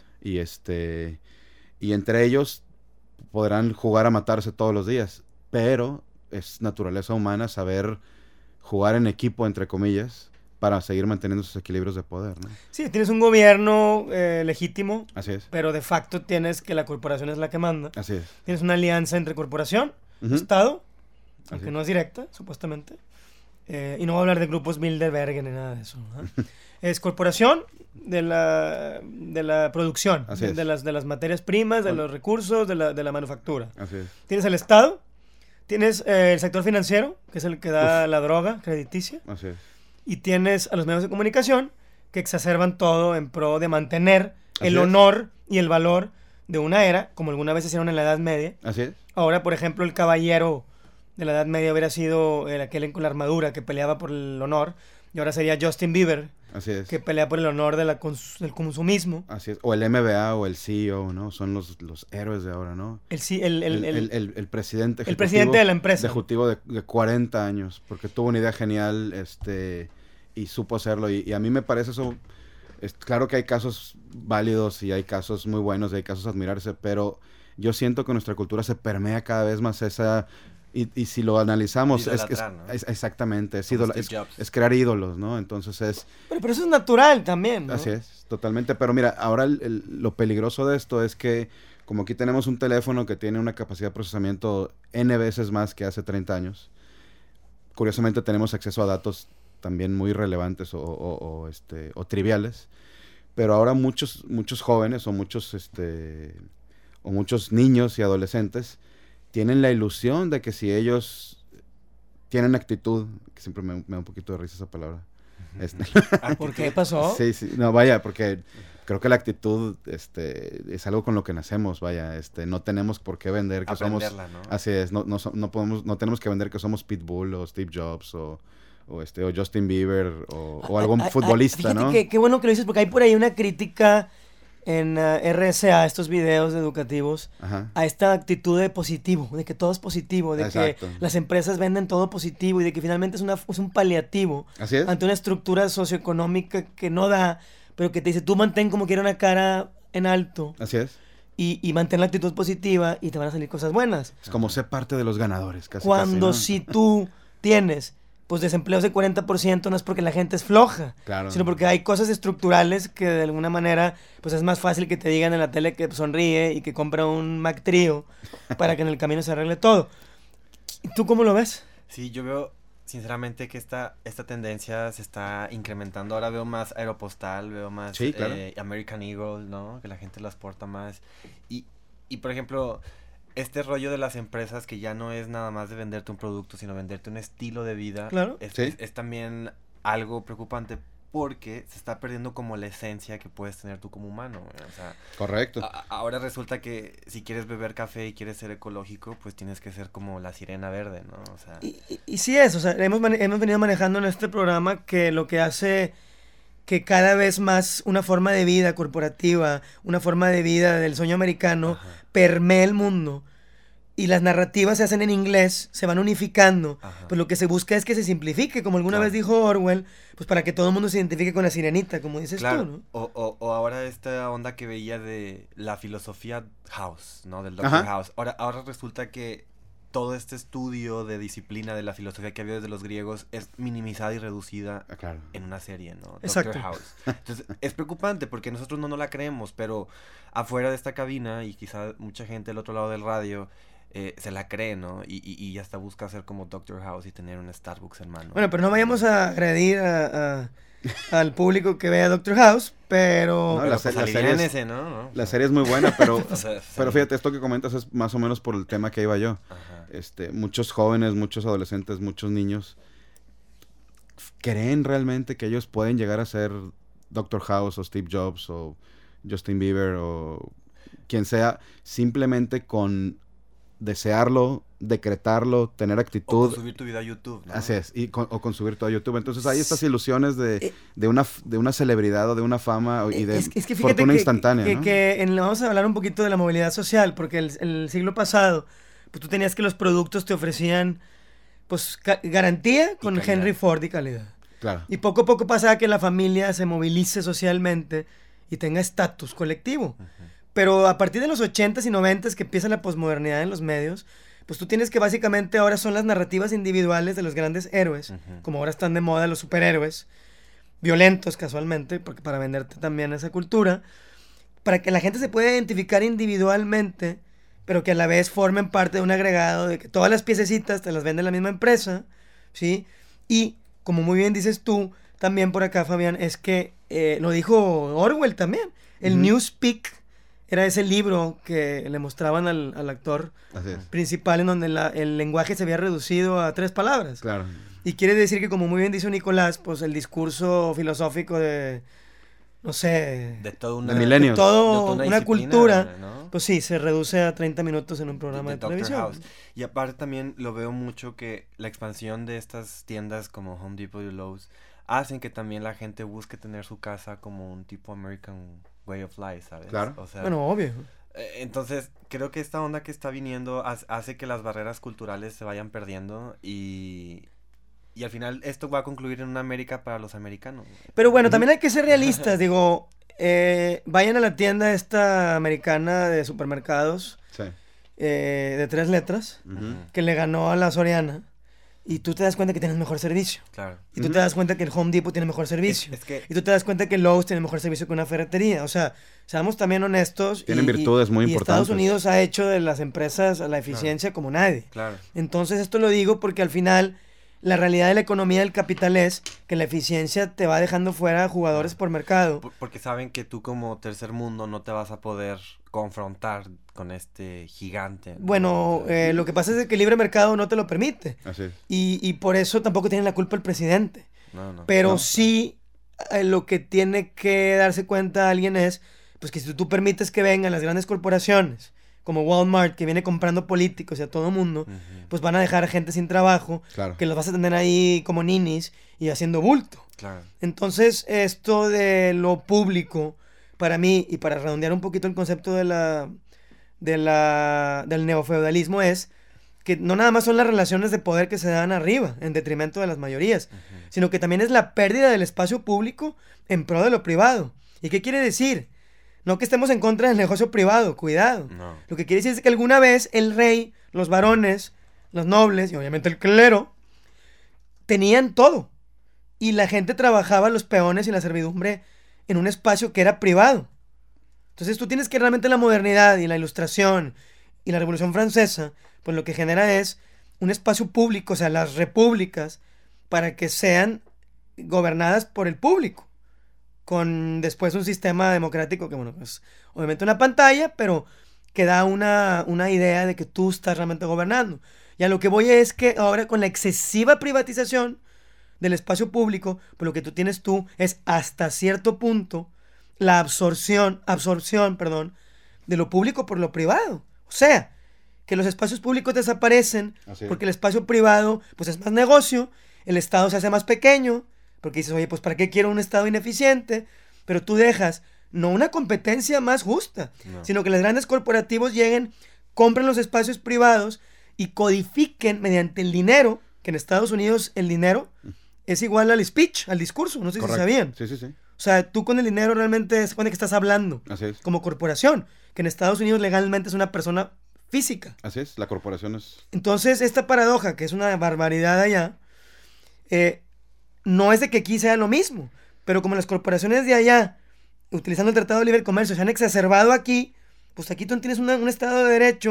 Y entre ellos podrán jugar a matarse todos los días, pero es naturaleza humana saber jugar en equipo, entre comillas, para seguir manteniendo esos equilibrios de poder, ¿no? Sí, tienes un gobierno legítimo. Así es. Pero de facto tienes que la corporación es la que manda. Así es. Tienes una alianza entre corporación, Estado, aunque no es directa, supuestamente. Y no voy a hablar de grupos Bilderberg ni nada de eso, ¿no? Es corporación de la producción, de las materias primas, de los recursos, de la manufactura. Así es. Tienes el Estado, tienes el sector financiero, que es el que da la droga crediticia. Así es. Y tienes a los medios de comunicación que exacerban todo en pro de mantener el honor y el valor de una era, como alguna vez hicieron en la Edad Media. Así es. Ahora, por ejemplo, el caballero de la Edad Media hubiera sido aquel con la armadura que peleaba por el honor, y ahora sería Justin Bieber, así es, que pelea por el honor del consumismo. Así es. O el MBA o el CEO, ¿no? Son los héroes de ahora, ¿no? El presidente ejecutivo, el presidente de la empresa. Ejecutivo de 40 años, porque tuvo una idea genial y supo hacerlo. Y a mí me parece eso... claro que hay casos válidos y hay casos muy buenos y hay casos a admirarse, pero yo siento que nuestra cultura se permea cada vez más esa... Y si lo analizamos, ¿no? Exactamente, es crear ídolos, ¿no? Entonces es... Pero eso es natural también, ¿no? Así es, totalmente. Pero mira, ahora lo peligroso de esto es que, como aquí tenemos un teléfono que tiene una capacidad de procesamiento N veces más que hace 30 años, curiosamente tenemos acceso a datos también muy relevantes o triviales, pero ahora muchos jóvenes o muchos niños y adolescentes tienen la ilusión de que si ellos tienen actitud, que siempre me da un poquito de risa esa palabra. ¿Por qué pasó? Sí, no, vaya, porque creo que la actitud es algo con lo que nacemos, vaya, no tenemos por qué vender que somos... ¿no? Así es, no tenemos que vender que somos Pitbull o Steve Jobs o Justin Bieber o algún futbolista, fíjate ¿no? Qué bueno que lo dices, porque hay por ahí una crítica en RSA, estos videos educativos, Ajá. a esta actitud de positivo, de que todo es positivo, de Exacto. que las empresas venden todo positivo y de que finalmente es un paliativo Así es. ante una estructura socioeconómica que no da, pero que te dice, tú mantén como quiera una cara en alto. Así es. Y mantén la actitud positiva y te van a salir cosas buenas. Es como ser parte de los ganadores, casi. Cuando casi, ¿no? si tú tienes pues desempleos de 40%, no es porque la gente es floja, Claro. sino porque hay cosas estructurales que de alguna manera pues es más fácil que te digan en la tele que sonríe y que compra un Mac Trio para que en el camino se arregle todo. ¿Y tú cómo lo ves? Sí, yo veo sinceramente que esta tendencia se está incrementando. Ahora veo más Aeropostal, veo más Sí, claro. American Eagle, ¿no? Que la gente las porta más. Y por ejemplo, este rollo de las empresas que ya no es nada más de venderte un producto, sino venderte un estilo de vida. Claro. Sí. Es también algo preocupante porque se está perdiendo como la esencia que puedes tener tú como humano. O sea, Correcto. ahora resulta que si quieres beber café y quieres ser ecológico, pues tienes que ser como la sirena verde, ¿no? O sea, Y sí es, o sea, hemos venido manejando en este programa que lo que hace que cada vez más una forma de vida corporativa, una forma de vida del sueño americano, Ajá. permea el mundo. Y las narrativas se hacen en inglés, se van unificando. Ajá. Pues lo que se busca es que se simplifique, como alguna Claro. vez dijo Orwell, pues para que todo el mundo se identifique con la sirenita, como dices claro, tú, ¿no? o ahora esta onda que veía de la filosofía House, ¿no? Del Dr. Ajá. House. Ahora resulta que todo este estudio de disciplina de la filosofía que había desde los griegos es minimizada y reducida Claro. en una serie, ¿no? Exacto. Dr. House. Entonces, es preocupante porque nosotros no la creemos, pero afuera de esta cabina y quizá mucha gente del otro lado del radio se la cree, ¿no? Y hasta busca hacer como Doctor House y tener un Starbucks en mano. Bueno, pero no vayamos a agredir al público que vea Doctor House, pero... No, Pero la pues serie aliviánese, ¿no? La serie es muy buena, pero, O sea, pero sí. fíjate, esto que comentas es más o menos por el tema que iba yo. Ajá. Muchos jóvenes, muchos adolescentes, muchos niños creen realmente que ellos pueden llegar a ser Doctor House o Steve Jobs o Justin Bieber o quien sea, simplemente con desearlo, decretarlo, tener O actitud. con subir tu video a YouTube, ¿no? Así es, o con subir todo a YouTube. Entonces hay estas ilusiones de una celebridad o de una fama y de es que fíjate fortuna instantánea, ¿no? Vamos a hablar un poquito de la movilidad social, porque el siglo pasado, pues tú tenías que los productos te ofrecían, pues, garantía con calidad. Henry Ford y calidad. Claro. Y poco a poco pasaba que la familia se movilice socialmente y tenga estatus colectivo. Pero a partir de los 80s y 90s que empieza la posmodernidad en los medios, pues tú tienes que básicamente ahora son las narrativas individuales de los grandes héroes, como ahora están de moda los superhéroes, violentos casualmente, porque para venderte también esa cultura, para que la gente se pueda identificar individualmente, pero que a la vez formen parte de un agregado de que todas las piececitas te las vende la misma empresa, ¿sí? Y como muy bien dices tú, también por acá, Fabián, es que lo dijo Orwell también, el Newspeak era ese libro que le mostraban al actor Así es. principal en donde el lenguaje se había reducido a 3 palabras. Claro. Y quiere decir que, como muy bien dice Nicolás, pues el discurso filosófico de, no sé, De todo una... De milenios. de todo de toda una disciplina, cultura, ¿no? pues sí, se reduce a 30 minutos en un programa de Doctor televisión. House. Y aparte también lo veo mucho que la expansión de estas tiendas como Home Depot y Lowe's hacen que también la gente busque tener su casa como un tipo American way of life, ¿sabes? Claro. O sea, Bueno, obvio. entonces creo que esta onda que está viniendo hace que las barreras culturales se vayan perdiendo y al final esto va a concluir en una América para los americanos. Pero bueno, también hay que ser realistas, digo, vayan a la tienda esta americana de supermercados Sí. de 3 letras, Ujú. que le ganó a la Soriana, y tú te das cuenta que tienes mejor servicio. Claro. Y tú te das cuenta que el Home Depot tiene mejor servicio. Es que Y tú te das cuenta que el Lowe's tiene mejor servicio que una ferretería. O sea, seamos también honestos. Tienen virtudes muy y Estados importantes. Unidos ha hecho de las empresas la eficiencia como nadie. claro. Entonces esto lo digo porque al final la realidad de la economía del capital es que la eficiencia te va dejando fuera a jugadores por mercado. Porque saben que tú como tercer mundo no te vas a poder confrontar con este gigante, ¿no? Bueno, O sea, lo que pasa es que el libre mercado no te lo permite. Así es. Y por eso tampoco tiene la culpa el presidente. no. Pero No. sí, lo que tiene que darse cuenta alguien es, pues que si tú permites que vengan las grandes corporaciones, como Walmart, que viene comprando políticos y a todo mundo, Ujú. pues van a dejar a gente sin trabajo, Claro. que los vas a tener ahí como ninis y haciendo bulto. Claro. Entonces, esto de lo público, para mí, y para redondear un poquito el concepto del neofeudalismo, es que no nada más son las relaciones de poder que se dan arriba, en detrimento de las mayorías, sino que también es la pérdida del espacio público en pro de lo privado. ¿Y qué quiere decir? No que estemos en contra del negocio privado, cuidado. No. Lo que quiere decir es que alguna vez el rey, los varones, los nobles y obviamente el clero tenían todo. Y la gente trabajaba, los peones y la servidumbre, en un espacio que era privado. Entonces tú tienes que realmente la modernidad y la ilustración y la Revolución Francesa, pues lo que genera es un espacio público, o sea, las repúblicas, para que sean gobernadas por el público, con después un sistema democrático que, bueno, pues obviamente una pantalla, pero que da una idea de que tú estás realmente gobernando. Y a lo que voy es que ahora con la excesiva privatización del espacio público, pues lo que tú tienes es hasta cierto punto la absorción, de lo público por lo privado. O sea, que los espacios públicos desaparecen Así es. porque el espacio privado pues es más negocio, el Estado se hace más pequeño, porque dices, oye, pues ¿para qué quiero un Estado ineficiente? Pero tú dejas no una competencia más justa, No. sino que los grandes corporativos lleguen, compren los espacios privados y codifiquen mediante el dinero, que en Estados Unidos el dinero es igual al speech, al discurso, no sé Correcto. si sabían. Sí, sí, sí. O sea, tú con el dinero realmente se supone que estás hablando Así es. como corporación, que en Estados Unidos legalmente es una persona física. Así es. La corporación es... Entonces, esta paradoja, que es una barbaridad allá, no es de que aquí sea lo mismo, pero como las corporaciones de allá, utilizando el Tratado de Libre Comercio, se han exacerbado aquí, pues aquí tú tienes un Estado de Derecho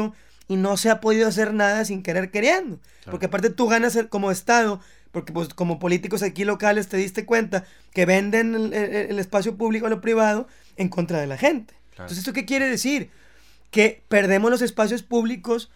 y no se ha podido hacer nada sin querer queriendo. Claro. Porque aparte tú ganas como Estado, porque pues como políticos aquí locales te diste cuenta que venden el espacio público a lo privado en contra de la gente. Claro. Entonces, ¿esto qué quiere decir? Que perdemos los espacios públicos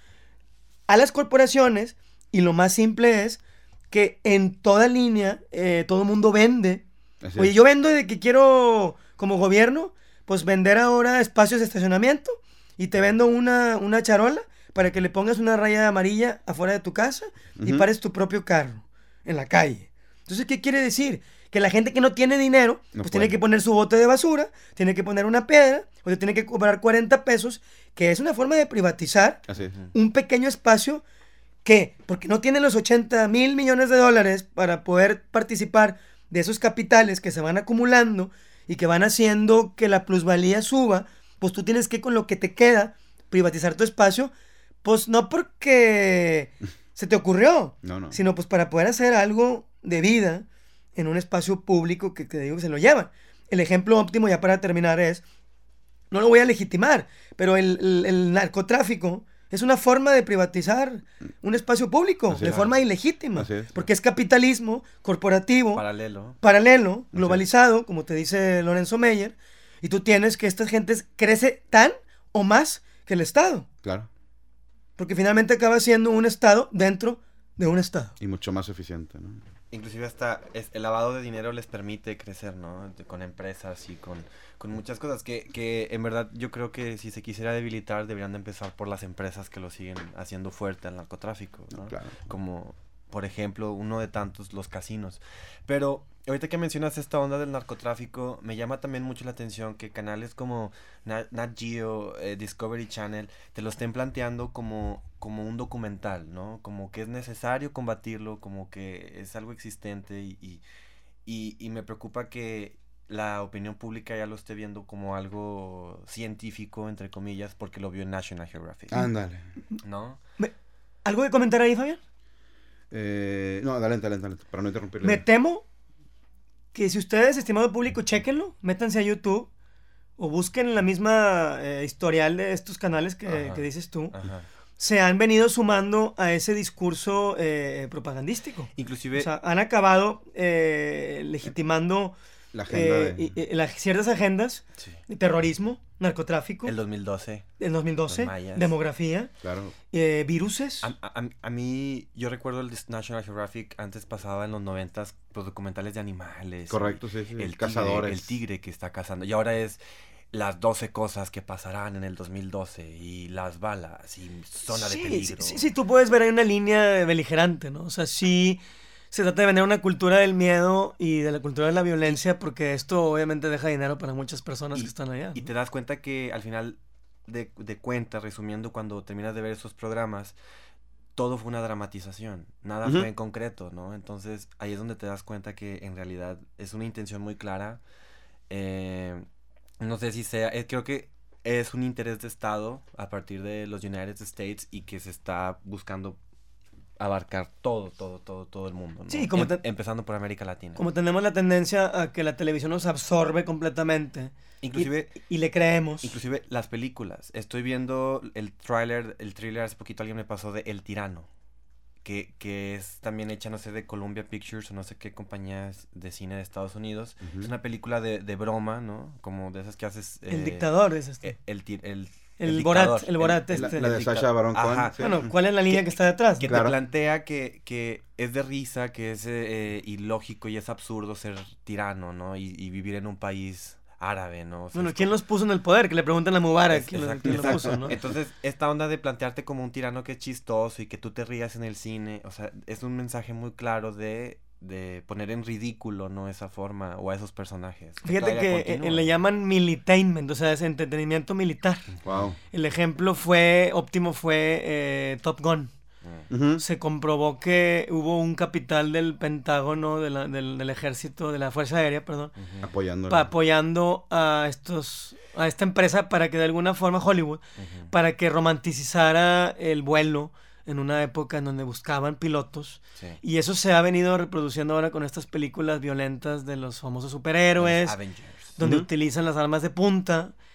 a las corporaciones, y lo más simple es que en toda línea todo el mundo vende. Así Oye, es. yo vendo de que quiero, como gobierno, pues vender ahora espacios de estacionamiento, y te vendo una charola para que le pongas una raya amarilla afuera de tu casa y Ujú. pares tu propio carro en la calle. Entonces, ¿qué quiere decir? Que la gente que no tiene dinero, No pues tiene puede. que poner su bote de basura, tiene que poner una piedra, o te tiene que cobrar 40 pesos, que es una forma de privatizar Así es. un pequeño espacio que, porque no tienen los 80,000 millones de dólares para poder participar de esos capitales que se van acumulando y que van haciendo que la plusvalía suba, pues tú tienes que, con lo que te queda, privatizar tu espacio, pues no porque se te ocurrió, No. sino pues para poder hacer algo de vida en un espacio público que te digo que se lo llevan. El ejemplo óptimo, ya para terminar, es, no lo voy a legitimar, pero el narcotráfico es una forma de privatizar un espacio público Así de es. forma ilegítima, Así es. porque es capitalismo corporativo, Paralelo. paralelo, globalizado, como te dice Lorenzo Meyer, y tú tienes que esta gente crece tan o más que el Estado, Claro. porque finalmente acaba siendo un Estado dentro de un Estado. Y mucho más eficiente, ¿no? Inclusive hasta el lavado de dinero les permite crecer, ¿no? Con empresas y con muchas cosas que en verdad yo creo que si se quisiera debilitar deberían de empezar por las empresas que lo siguen haciendo fuerte al narcotráfico, ¿no? Claro. Como, por ejemplo, uno de tantos, los casinos. Pero ahorita que mencionas esta onda del narcotráfico, me llama también mucho la atención que canales como Nat Geo, Discovery Channel, te lo estén planteando como un documental, ¿no? Como que es necesario combatirlo, como que es algo existente y me preocupa que la opinión pública ya lo esté viendo como algo científico, entre comillas, porque lo vio en National Geographic, Ándale. ¿no? ¿Algo que comentar ahí, Fabián? No, dale, para no interrumpirle. Me temo que si ustedes, estimado público, chéquenlo, métanse a YouTube o busquen en la misma historial de estos canales Ajá. que dices tú, Ajá. se han venido sumando a ese discurso propagandístico. Inclusive, O sea, han acabado legitimando La agenda ciertas agendas sí, de terrorismo, narcotráfico, el 2012, en 2012, los mayas. demografía, Claro. viruses. a mí, yo recuerdo el National Geographic antes pasaba en los 90s, pues, documentales de animales. Correcto, sí. El Cazadores. tigre que está cazando. Y ahora es las 12 cosas que pasarán en el 2012 y las balas y zona de peligro. Sí, tú puedes ver ahí una línea beligerante, ¿no? O sea, sí se trata de vender una cultura del miedo y de la cultura de la violencia, porque esto obviamente deja dinero para muchas personas que están allá, Y ¿no? te das cuenta que al final de cuentas, resumiendo, cuando terminas de ver esos programas, todo fue una dramatización, nada Ujú. fue en concreto, ¿no? Entonces ahí es donde te das cuenta que en realidad es una intención muy clara. No sé si sea, creo que es un interés de Estado a partir de los United States y que se está buscando abarcar todo el mundo, ¿no? Sí, como empezando por América Latina. Como tenemos la tendencia a que la televisión nos absorbe completamente Inclusive, y le creemos. inclusive las películas. Estoy viendo el thriller hace poquito alguien me pasó de El Tirano, que es también hecha, no sé, de Columbia Pictures o no sé qué compañía de cine de Estados Unidos. Ujú. Es una película de broma, ¿no? Como de esas que haces... El dictador es este. El Borat, dictador, el Borat La este. de el Sacha dictador. Baron Cohen. Ajá. sí. Bueno, ¿cuál es la línea que está detrás? Que Claro. te plantea que es de risa, que es ilógico y es absurdo ser tirano, ¿no? Y vivir en un país árabe, ¿no? O sea, Bueno, es ¿quién como- los puso en el poder? Que le preguntan a Mubarak quién Exacto, lo exacto. puso, ¿no? Entonces, esta onda de plantearte como un tirano que es chistoso y que tú te rías en el cine, o sea, es un mensaje muy claro de poner en ridículo, ¿no? Esa forma o a esos personajes. Fíjate Todavía que continúa. le llaman militainment, o sea, es entretenimiento militar. Wow. El ejemplo óptimo fue Top Gun. Mm. Ujú. Se comprobó que hubo un capital del Pentágono, del ejército, de la Fuerza Aérea, perdón, Ujú, Apoyándolo. apoyando a esta empresa para que de alguna forma, Hollywood, ujú. para que romanticizara el vuelo en una época en donde buscaban pilotos. Sí. Y eso se ha venido reproduciendo ahora con estas películas violentas de los famosos superhéroes, Los Avengers. donde Ujú. utilizan las armas de punta.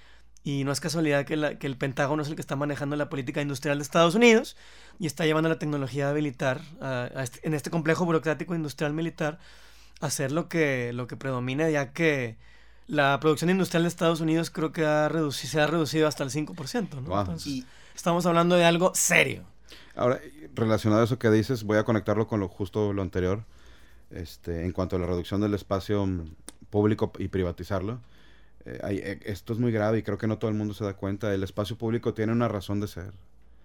Y no es casualidad que el Pentágono es el que está manejando la política industrial de Estados Unidos y está llevando la tecnología militar en este complejo burocrático industrial militar a hacer lo que predomina, ya que la producción industrial de Estados Unidos creo que se ha reducido hasta el 5%, ¿no? Wow. Entonces, estamos hablando de algo serio. Ahora, relacionado a eso que dices, voy a conectarlo con lo anterior, en cuanto a la reducción del espacio público y privatizarlo. Esto es muy grave y creo que no todo el mundo se da cuenta. El espacio público tiene una razón de ser.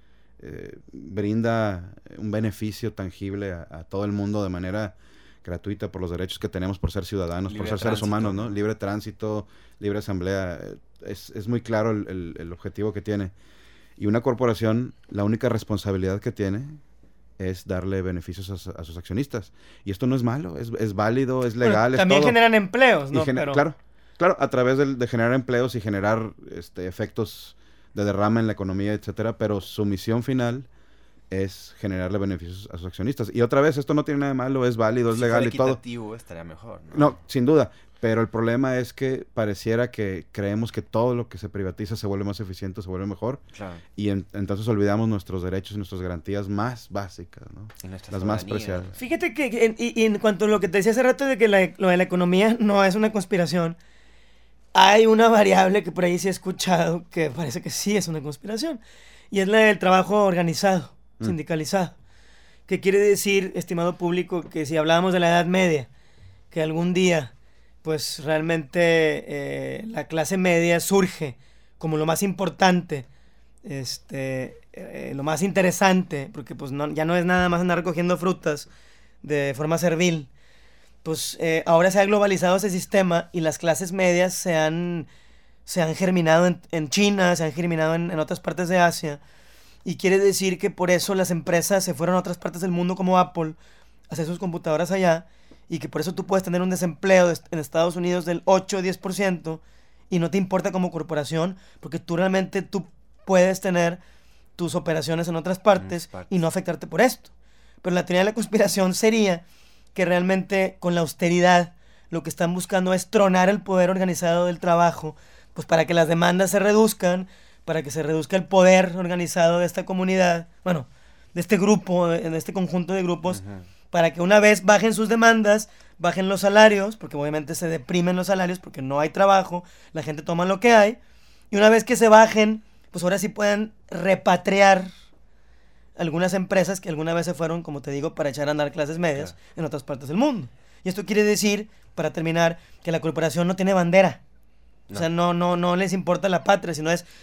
Brinda un beneficio tangible a todo el mundo de manera gratuita por los derechos que tenemos por ser ciudadanos, Libre por ser seres humanos, ¿no? Libre tránsito, libre asamblea. Es muy claro el objetivo que tiene. Y una corporación, la única responsabilidad que tiene es darle beneficios a sus accionistas. Y esto no es malo, es válido, es legal, bueno, también es todo. generan empleos, ¿no? Claro, a través de generar empleos y generar efectos de derrama en la economía, etcétera, pero su misión final es generarle beneficios a sus accionistas. Y otra vez, esto no tiene nada de malo, es válido, es legal y todo. Si fuera equitativo, estaría mejor, ¿no? No, sin duda. Pero el problema es que pareciera que creemos que todo lo que se privatiza se vuelve más eficiente, se vuelve mejor. Claro. Y entonces olvidamos nuestros derechos y nuestras garantías más básicas, ¿no? Las más preciadas. Fíjate que en cuanto a lo que te decía hace rato de que lo de la economía no es una conspiración, hay una variable que por ahí sí he escuchado que parece que sí es una conspiración. Y es la del trabajo organizado, sindicalizado. ¿Qué quiere decir, estimado público, que si hablábamos de la Edad Media, que algún día pues realmente la clase media surge como lo más importante, lo más interesante, porque pues ya no es nada más andar recogiendo frutas de forma servil, pues ahora se ha globalizado ese sistema y las clases medias se han germinado en China, se han germinado en otras partes de Asia, y quiere decir que por eso las empresas se fueron a otras partes del mundo como Apple a hacer sus computadoras allá, y que por eso tú puedes tener un desempleo en Estados Unidos del 8 o 10% y no te importa como corporación, porque tú realmente puedes tener tus operaciones en otras partes y no afectarte por esto. Pero la teoría de la conspiración sería que realmente con la austeridad lo que están buscando es tronar el poder organizado del trabajo, pues para que las demandas se reduzcan, para que se reduzca el poder organizado de esta comunidad, bueno, de este grupo, de este conjunto de grupos, para que una vez bajen sus demandas, bajen los salarios, porque obviamente se deprimen los salarios porque no hay trabajo, la gente toma lo que hay, y una vez que se bajen, pues ahora sí pueden repatriar algunas empresas que alguna vez se fueron, como te digo, para echar a andar clases medias en otras partes del mundo. Y esto quiere decir, para terminar, que la corporación no tiene bandera. No. O sea, no les importa la patria, sino es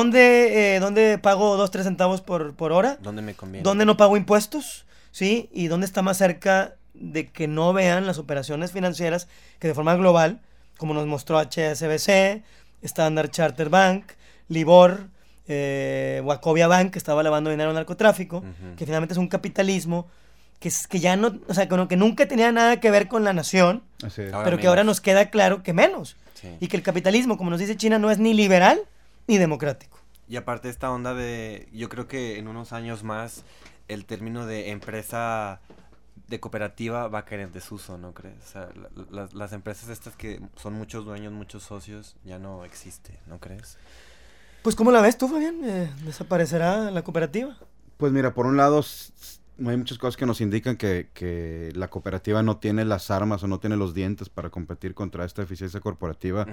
¿dónde pago 2-3 centavos por hora? ¿Dónde me conviene? ¿Dónde no pago impuestos? ¿Sí? ¿Y dónde está más cerca de que no vean las operaciones financieras que de forma global, como nos mostró HSBC, Standard Chartered Bank, Libor, Wachovia Bank, que estaba lavando dinero al narcotráfico, que finalmente es un capitalismo que ya no, o sea, que nunca tenía nada que ver con la nación, pero que ahora nos queda claro que menos. Sí. Y que el capitalismo, como nos dice China, no es ni liberal ni democrático. Y aparte esta onda yo creo que en unos años más el término de empresa de cooperativa va a caer en desuso, ¿no crees? O sea, las empresas estas que son muchos dueños, muchos socios, ya no existe, ¿no crees? Pues ¿cómo la ves tú, Fabián? ¿Desaparecerá la cooperativa? Pues mira, por un lado hay muchas cosas que nos indican que la cooperativa no tiene las armas o no tiene los dientes para competir contra esta eficiencia corporativa,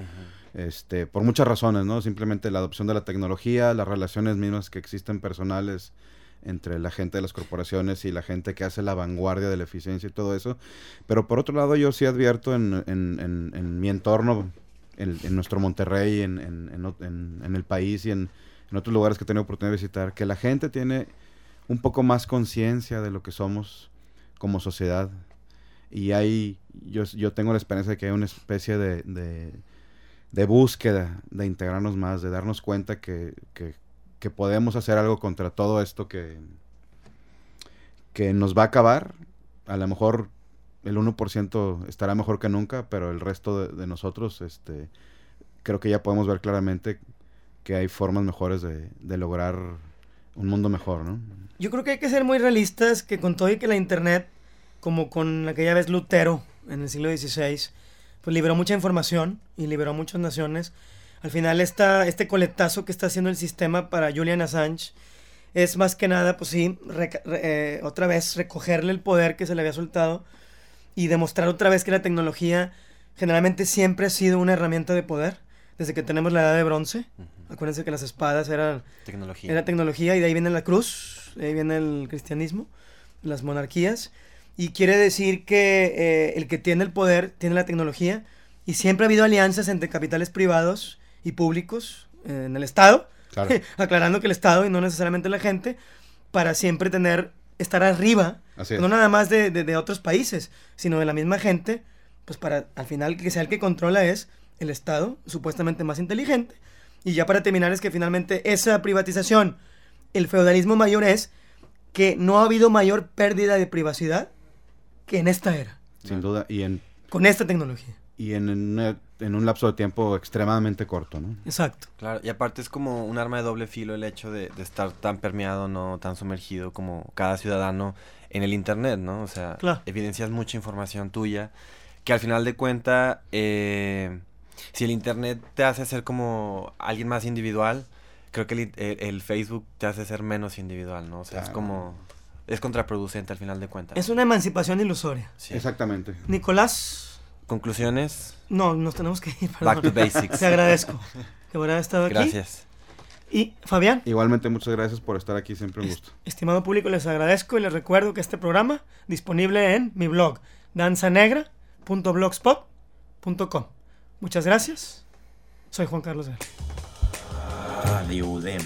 por muchas razones, ¿no? Simplemente la adopción de la tecnología, las relaciones mismas que existen personales entre la gente de las corporaciones y la gente que hace la vanguardia de la eficiencia y todo eso. Pero por otro lado, yo sí advierto en mi entorno, en nuestro Monterrey, en el país y en otros lugares que he tenido oportunidad de visitar, que la gente tiene un poco más conciencia de lo que somos como sociedad. Y yo tengo la esperanza de que hay una especie de búsqueda de integrarnos más, de darnos cuenta que podemos hacer algo contra todo esto que nos va a acabar. A lo mejor el 1% estará mejor que nunca, pero el resto de nosotros, creo que ya podemos ver claramente que hay formas mejores de lograr un mundo mejor, ¿no? Yo creo que hay que ser muy realistas, que con todo y que la internet, como con aquella vez Lutero en el siglo XVI, pues liberó mucha información y liberó muchas naciones. Al final este coletazo que está haciendo el sistema para Julian Assange es más que nada, pues sí, otra vez recogerle el poder que se le había soltado y demostrar otra vez que la tecnología generalmente siempre ha sido una herramienta de poder, desde que tenemos la edad de bronce. Acuérdense que las espadas era tecnología, y de ahí viene la cruz, de ahí viene el cristianismo, las monarquías, y quiere decir que el que tiene el poder tiene la tecnología, y siempre ha habido alianzas entre capitales privados y públicos en el Estado, claro. Aclarando que el Estado y no necesariamente la gente, para siempre estar arriba, no nada más de otros países, sino de la misma gente, pues para al final que sea el que controla es el Estado, supuestamente más inteligente. Y ya para terminar es que finalmente esa privatización, el feudalismo mayor es que no ha habido mayor pérdida de privacidad que en esta era. Sin duda, con esta tecnología. Y en un lapso de tiempo extremadamente corto, ¿no? Exacto. Claro, y aparte es como un arma de doble filo el hecho de estar tan permeado, no tan sumergido como cada ciudadano en el internet, ¿no? O sea, claro, evidencias mucha información tuya que al final de cuentas, si el internet te hace ser como alguien más individual, creo que el Facebook te hace ser menos individual, ¿no? O sea, es contraproducente al final de cuentas. Es una emancipación ilusoria. Sí. Exactamente. Nicolás. ¿Conclusiones? No, nos tenemos que ir. Perdón. Back to basics. Te agradezco que haber estado aquí. Gracias. Y Fabián. Igualmente, muchas gracias por estar aquí, siempre un gusto. Estimado público, les agradezco y les recuerdo que este programa disponible en mi blog danzanegra.blogspot.com. Muchas gracias. Soy Juan Carlos Guerra. Radio UDEM.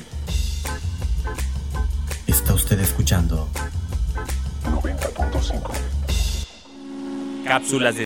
Está usted escuchando 90.5. Cápsulas de